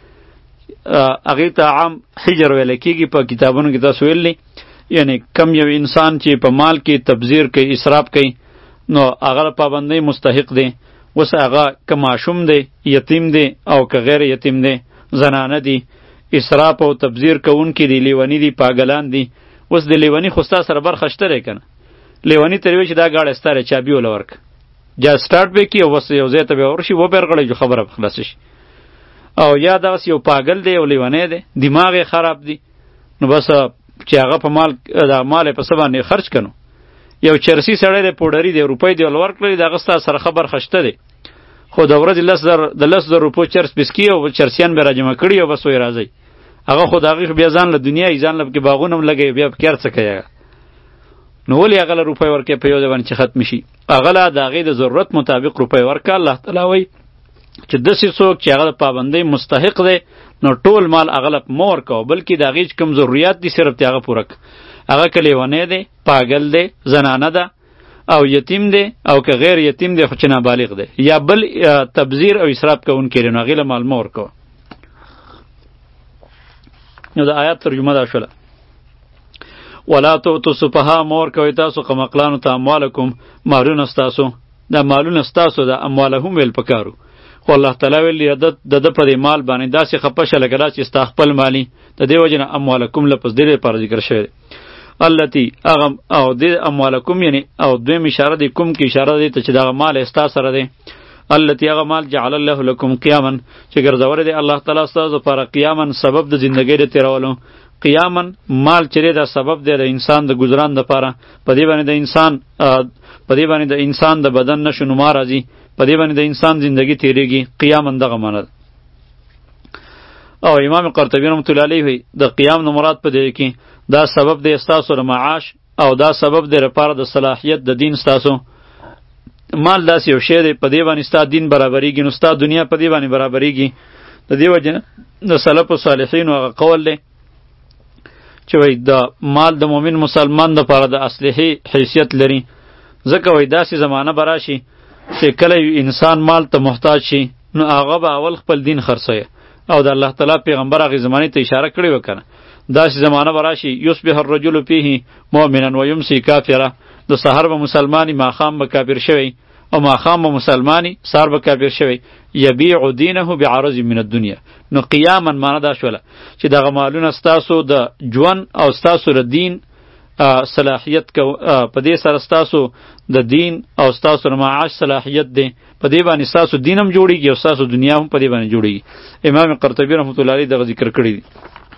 هغې ته عام حجر ویل کېږي، په کتابونو کې تاسو ویلي، یعنی کم یو انسان چې په مال کې تبذیر کوي، اسراف کوي، نو هغه د پابندۍ مستحق دی. اوس هغه که ماشوم دی، یتیم دی او که غیر یتیم دی، زنانه دی، اسراف او تبذیر کوونکي دي، لیونی دي، پاگلان دي. اوس د لیونی خو ستا سره برخه شته دی که نه؟ لیوني ته وایي چې دا ګاډی ستا دی، چابي وله ورکړه، جا سټارټ به کړي او بس یو ځای ته به ورشي وبرغړی جو خبره به خلاصه شي. او یا دغسې یو پاگل دی او لیونی دی، دماغ یې خراب دی، نو بس چې هغه په مال د مال یې په څه باندې خرچ کنو. یو چرسی سړی دی، پوډري دی، روپۍ دی ول ورکړلې، د هغه ستا سره ښه برخه شته دی، خو د ورځې لس زر د لس زر روپو چرس بسکي او چرسیان به راجمع کړي او بس وایي راځئ. هغه خو د هغې بیا ځان له دنیا یې ځان له پکې باغونه هم لګوي، بیا پکې هر څه کوي هغه، نو ولې هغه له روپۍ ورکوي په یو ځای باندې چې ختم شي؟ هغه له د هغې د ضرورت مطابق روپۍ ورکړه. الله تعالی وایي چې داسې څوک چې هغه د پابندۍ مستحق دی نو ټول مال هغه له مه ورکوه، بلکې د هغې چې کوم ضروریات دي صرف دې هغه پوره کړه. هغه که لیونی دی، پاگل دی، زنانه ده او یتیم دی او که غیر یتیم دی خو چې نابالغ دی یا بل تبذیر او اسراف کوونکی دی، نو هغې له مال مه ورکوه. نو د آیات ترجمه دا شوله، ولا تؤتوا السفهاء مه ورکوئ تاسو قمقلانو ته اموالکم مالونه ستاسو. دا مالونه ستاسو ده، اموالهم ویل پکارو، خو الله تعالی ویلي د ده په دې مال باندې داسې خفه شه لکه دا چې ستا خپل مالي. د دې وجې نه اموالکم لفظ دې لپاره ذکر شوی دی. التي اغم او دې اموالکم یعنی او دویم اشاره دی، کوم کې اشاره دی ته چې دغه مال ستا سره دی. التي هغه مال جعل الله لكم قیاما چې ګرځولی دی الله تعالی ستاسو لپاره قیاما سبب د زندګۍ د تېرولو. قیاما مال چې دی دا سبب دی د انسان د ګذران دپاره، په دې باندې د انسان په دې باندې د انسان د بدن نشو نما راځي، په دې باندې د انسان زندگی تیریږي. قیاما دغه معنی ده. او امام قرطبی رحمت الله علیه وی د قیام نو مراد په دې کې دا سبب دی ستاسو د معاش او دا سبب دی لپاره د صلاحیت د دین ستاسو. مال داسې یو شی دی په دې باندې ستا دین برابریږي، نو ستا دنیا په دې باندې برابریږي. د دې وجې نه د سلفو صالحینو هغه قول دی چې وایي د مال د مؤمن مسلمان دپاره د اصلحې حیثیت لري، ځکه وایي داسې زمانه به راشي چې کله یو انسان مال ته محتاج شي نو هغه به اول خپل دین خرڅوي، او د الله تعالی پیغمبر هغې زمانې ته اشاره کړې وه که نه. داسې زمانه به راشي یصبح الرجل فیه مؤمنا و یمسی کافره، د سحر به مسلمانی ماښام به کافر شوی او ماښام به مسلمانی سحر به کافر شوی. یبیع دینه بعرض من الدنیا. نو قیاما معنی دا شوله چې دغه مالونه ستاسو د ژوند او ستاسو د دین صلاحیت کو، په دې سره ستاسو د دین او ستاسو د معاش صلاحیت دی، په دې باندې ستاسو دین هم جوړیږي او ستاسو دنیا هم په دې باندې جوړیږي. امام قرطبی رحمت الله علیه دغه ذکر کړی دی.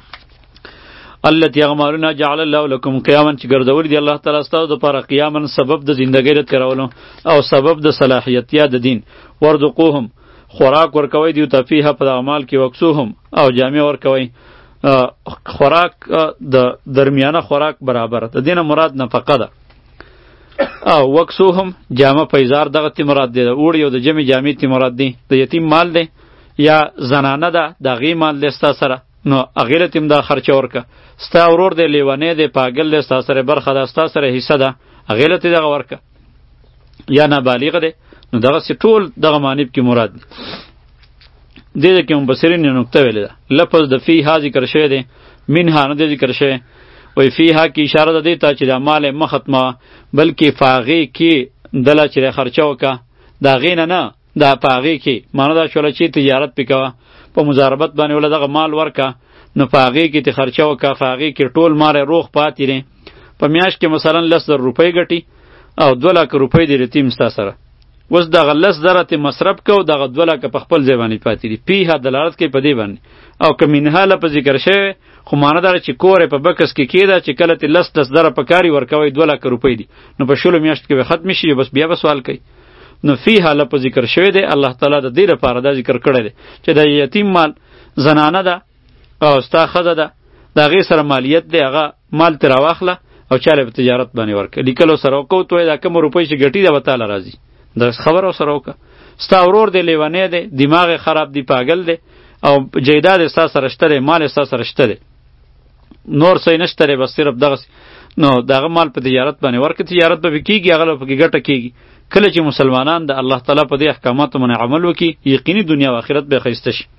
التي غمارنا جعل الله لكم قیاما چې ګرځولی دی الله تعالی ستاسو دپاره قیاما سبب د زندګۍ د تېرولو او سبب د صلاحیتیا د دین. ورزقوهم خوراک ورکوئ دیو ته فیها په دغه مال کې، وکسوهم او جامې ورکوئ. خوراک د درمیانه خوراک برابر، د دینه مراد نفقه ده. او وکسوهم جامه پیزار دغه تی مراد دی، د اوړي او د جمع جامې تی مراد دی. د یتیم مال دی یا زنانه ده د هغې مال دی ستا سره، نو هغې له تیم دا خرچه ورکه. ستا ورور دی لیونی دی پاگل دی ستا سره برخه ده، ستا سره حصه ده، هغې له تی دغه ورکه. یا نابالغه دی، نو دغسې ټول دغه معنیب کې مراد دی. دې کې مبصرین یې نکته ویلې ده، لفظ د فیها ذکر شوی دی، منها نه دی ذکر شوی. وایي فیها کې اشاره ده دې ته چې دا مال یې مه ختموه، بلکې په هغې کې دله چې دی خرچه وکړه، د هغې نه نه، دا په هغې کې معنی دا شوله چې تجارت پې کوه، په مضاربت باندې وله دغه مال ورکه، نو په هغې کې تی خرچه وکړه، په هغې کې ټول ماره روغ پاتې دی، په میاشت کې مثلا لس زره روپۍ ګټي او دوه لکه روپۍ د یتیم ستا سره، اوس دغه لس زره تی مصرف کو، دغه دوه لکه په خپل ځای باندې پاتې دي، پیها دلالت کوي په دې باندې. او که منها لپه ذکر شوی خو معنی داره چې کور په بکس کې کېده چې کله تی لس لس زره په کاري ورکوی دوه لکه روپۍ دي، نو په شلو میاشت کې به ختم شي، بس بیا به سوال کوي. نو فیها لپه ذکر شوی دی، الله تعالی د دې لپاره دا ذکر کړی دی چې د یتیم مال زنانه ده او ستا ښځه ده، د هغې سره مالیت دی، هغه مال ترې راواخله او چاله په تجارت باندې ورکړه، لیکلو سره وکړو ته دا کومه روپۍ چې ګټي ده به تاله راځي، د خبره سره وکړه. ستا ورور دی لیونی دی، دماغ خراب دی، پاگل دی او جیداد ستا سره شته دی، مال ستا سره شته دی، نور څه یې نشته دی، بس صرف دغسې، نو دغه مال په تجارت باندې ورکړه، تجارت به کېږي، هغه به پکې ګټه کېږي. کله چې مسلمانان د الله تعالی په دې احکاماتو باندې عمل وکړي، یقیني دنیا او آخرت به ښایسته شي.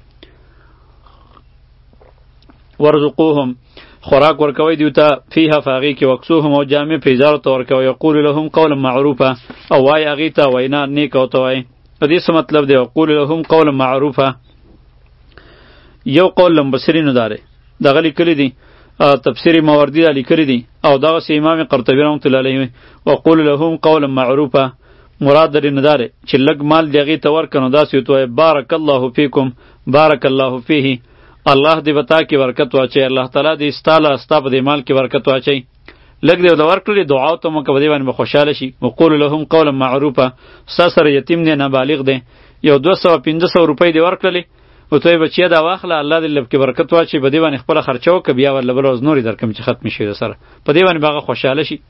ورزقوهم خوراک ورکوی دیو ته فیها فاغی کې وکسوهم او جامع پیزارو ته ورکوی، یقول لهم قولا معروفه او وای هغې ته وینا نیک او ته وای. په دې څه مطلب دی؟ یقول لهم قولا معروفه یو قول لمبصرینو داره دغه لیکلی دی، تفسیر ماوردی دا لیکلی دی او دغسې امام قرطبي رحمة الله علیه وقول لهم قولا معروفه مراد درې نه داره چې لږ مال دی هغې ته ورکه، نو داسې ورته وایي بارک الله فیکم بارک الله فیه، الله دې به تا کې برکت واچوي، الله تعالی دې ستا له ستا په دې مال کې برکت واچوي. لږ دې ورته ورکړلې دعا ته مو که په دې باندې به خوشحاله شي. وقول لهم قولا معروفه، ستا سره یتیم دی، نابالغ دی، یو دوه سوه پنځه سوه روپۍ دې ورکړلې، ورته وایي بچیه دا واخله، الله دې لږ کې برکت واچوي، په دې باندې خپله خرچه وکړه، بیا ورله بله ورځ نورې درکړم چې ختمې شي در سره، په دې باندې به هغه خوشحاله شي.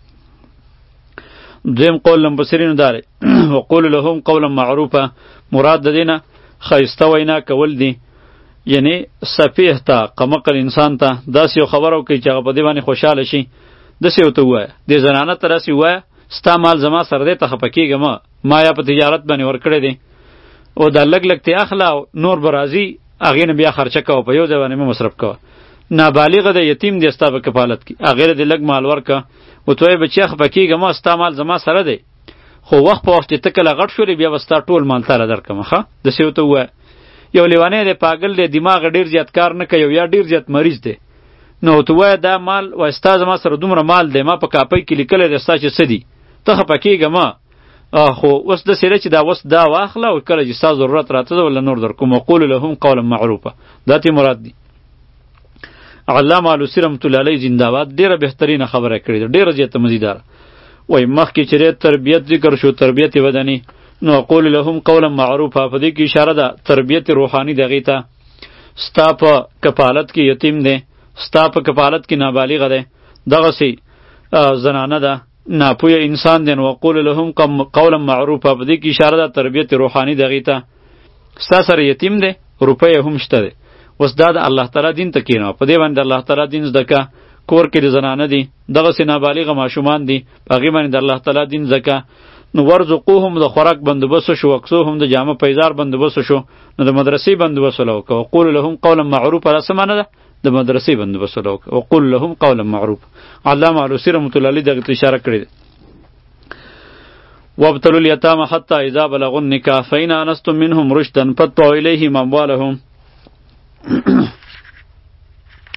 دویم قول لمبصرینو داره وقول لهم قولا معروفه مراد د دې نه ښایسته وینا کول دي، یعنی سفیه ته قمقل انسان ته داسې یو خبره وکړي چې هغه په دې باندې خوشحاله شي، داسې ورته ووایه، دې زنانه ته داسې ووایه ستا مال زما سره دی، ته خفه کېږه مه، ما یا په تجارت باندې ورکړی دی او دا لږ لږ ترې اخله او نور به راځي، هغې نه بیا خرچه کوه، په یو ځای باندې مه مصرف کوه. نابالغه دی، یتیم دی، ستا په کفالت کې، هغې له دې لږ مال ورکه، ورته وایي بچیه خفه کېږه مه، ستا مال زما سره دی، خو وخت په وخت چې ته کله غټ شولې بیا به ستا ټول مال تاله درکړم، ښه داسې ورته ووایه. یو لیونی دی، پاگل دی، دماغ ډیر زیات کار نه کوي یا ډیر زیات مریض دی، نو ته وایه دا مال وایي ستا زما سره دومره مال دی، ما په کاپۍ کې لیکلی دی ستا چې څه دي، ته خفه کېږه مه، خو اوس داسې ده چې دا اوس دا واخله او کله چې ستا ضرورت راته ده ولا نور درکوم. وقول لهم قولا معروفه دا تی مراد دی. علامه علوسي رحمة الله علیه زنده‌باد ډېره بهترینه خبره کړې ده، ډېره زیاته مزیداره. وایي مخکې چې تربیت ذکر شو، تربیت بدني، نو قول لهم قولا معروفه په دې کې اشاره ده تربیت روحانی دغې ته. ستا په کفالت کې یتیم دی، ستا په کفالت کې نابالغه دی، دغسې زنانه ده، ناپوهه انسان دی، نو وقول لهم قولا معروفه په دې کې اشاره ده تربیت روحانی دغې ته. ستا سره یتیم دی، روپۍ هم شته دی، اوس دا د الله تعالی دین ته کښېنوه، په دې باندې د الله تعالی دین زده که، کور کې د زنانه دي، دغسې نابالغه ماشومان دي، په هغې باندې د الله تعالی دین زده که. نو ورزقوهم د خوراک بندوبست شو، وکسوهم د جامه پیزار بندوبست شو، نو د مدرسې بندوبست وله وکړه. وقول لهم قولا معروفه دا څه معنی ده؟ د مدرسې بندوبست وله وکړه. وقول لهم قولا معروفه. علامه علوسي رحمة الله علیه دغې ته اشاره کړې ده. وابتلوا الیتامى حتى اذا بلغوا النکاح فإن آنستم منهم رشدا فادفعوا الیهم اموالهم